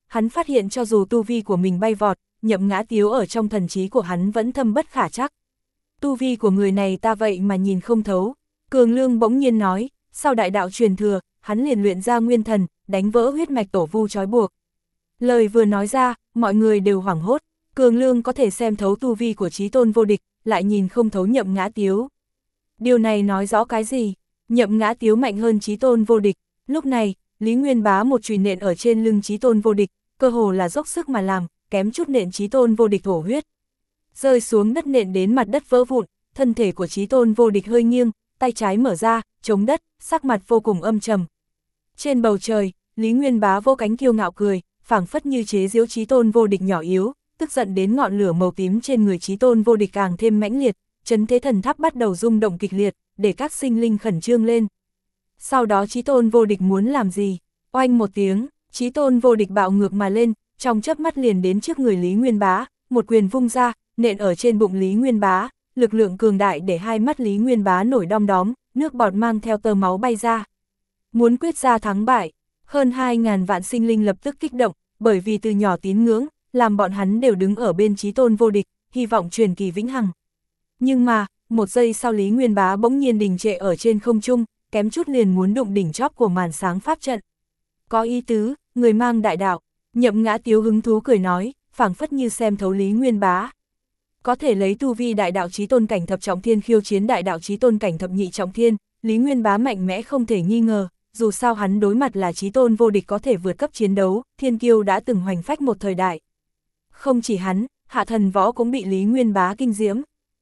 S1: hắn phát hiện cho dù tu vi của mình bay vọt, Nhậm Ngã Tiếu ở trong thần trí của hắn vẫn thâm bất khả trắc. Tu vi của người này ta vậy mà nhìn không thấu. Cường Lương bỗng nhiên nói, sau đại đạo truyền thừa, hắn liền luyện ra nguyên thần, đánh vỡ huyết mạch tổ vu trói buộc. Lời vừa nói ra, mọi người đều hoảng hốt. Cường Lương có thể xem thấu tu vi của Chí Tôn vô địch, lại nhìn không thấu Nhậm Ngã Tiếu. Điều này nói rõ cái gì? Nhậm Ngã Tiếu mạnh hơn Chí Tôn vô địch. Lúc này, Lý Nguyên Bá một chùy nện ở trên lưng Chí Tôn vô địch, cơ hồ là dốc sức mà làm, kém chút nện Chí Tôn vô địch thổ huyết. Rơi xuống đất nện đến mặt đất vỡ vụn, thân thể của Chí Tôn vô địch hơi nghiêng, tay trái mở ra, chống đất, sắc mặt vô cùng âm trầm. Trên bầu trời, Lý Nguyên Bá vô cánh kiêu ngạo cười, phảng phất như chế giễu Chí Tôn vô địch nhỏ yếu, tức giận đến ngọn lửa màu tím trên người Chí Tôn vô địch càng thêm mãnh liệt, chấn thế thần tháp bắt đầu rung động kịch liệt, để các sinh linh khẩn trương lên. Sau đó Chí Tôn vô địch muốn làm gì? Oanh một tiếng, Chí Tôn vô địch bạo ngược mà lên, trong chớp mắt liền đến trước người Lý Nguyên Bá, một quyền vung ra, nện ở trên bụng Lý Nguyên Bá, lực lượng cường đại để hai mắt Lý Nguyên Bá nổi đom đóm, nước bọt mang theo tơ máu bay ra. Muốn quyết ra thắng bại, hơn 2.000 vạn sinh linh lập tức kích động, bởi vì từ nhỏ tín ngưỡng, làm bọn hắn đều đứng ở bên Chí Tôn vô địch, hy vọng truyền kỳ vĩnh hằng. Nhưng mà, một giây sau Lý Nguyên Bá bỗng nhiên đình trệ ở trên không trung, kém chút liền muốn đụng đỉnh chóp của màn sáng pháp trận. Có ý tứ, người mang đại đạo. Nhậm Ngã Tiếu hứng thú cười nói, phảng phất như xem thấu Lý Nguyên Bá. Có thể lấy tu vi đại đạo chí tôn cảnh thập trọng thiên khiêu chiến đại đạo chí tôn cảnh thập nhị trọng thiên, Lý Nguyên Bá mạnh mẽ không thể nghi ngờ, dù sao hắn đối mặt là chí tôn vô địch có thể vượt cấp chiến đấu, thiên kiêu đã từng hoành phách một thời đại. Không chỉ hắn, Hạ Thần Võ cũng bị Lý Nguyên Bá kinh diễm.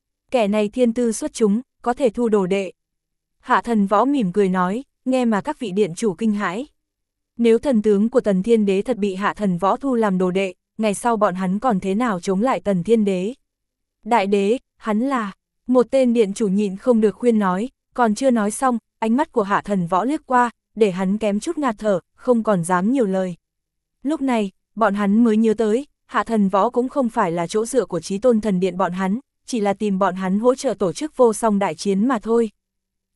S1: Kẻ này thiên tư xuất chúng, có thể thu đồ đệ. Hạ Thần Võ mỉm cười nói, nghe mà các vị điện chủ kinh hãi. Nếu thần tướng của Tần Thiên Đế thật bị Hạ Thần Võ thu làm đồ đệ, ngày sau bọn hắn còn thế nào chống lại Tần Thiên Đế? Đại đế, hắn là... Một tên điện chủ nhịn không được khuyên nói, còn chưa nói xong, ánh mắt của Hạ Thần Võ liếc qua, để hắn kém chút ngạt thở, không còn dám nhiều lời. Lúc này, bọn hắn mới nhớ tới, Hạ Thần Võ cũng không phải là chỗ dựa của Chí Tôn Thần Điện bọn hắn, chỉ là tìm bọn hắn hỗ trợ tổ chức vô song đại chiến mà thôi.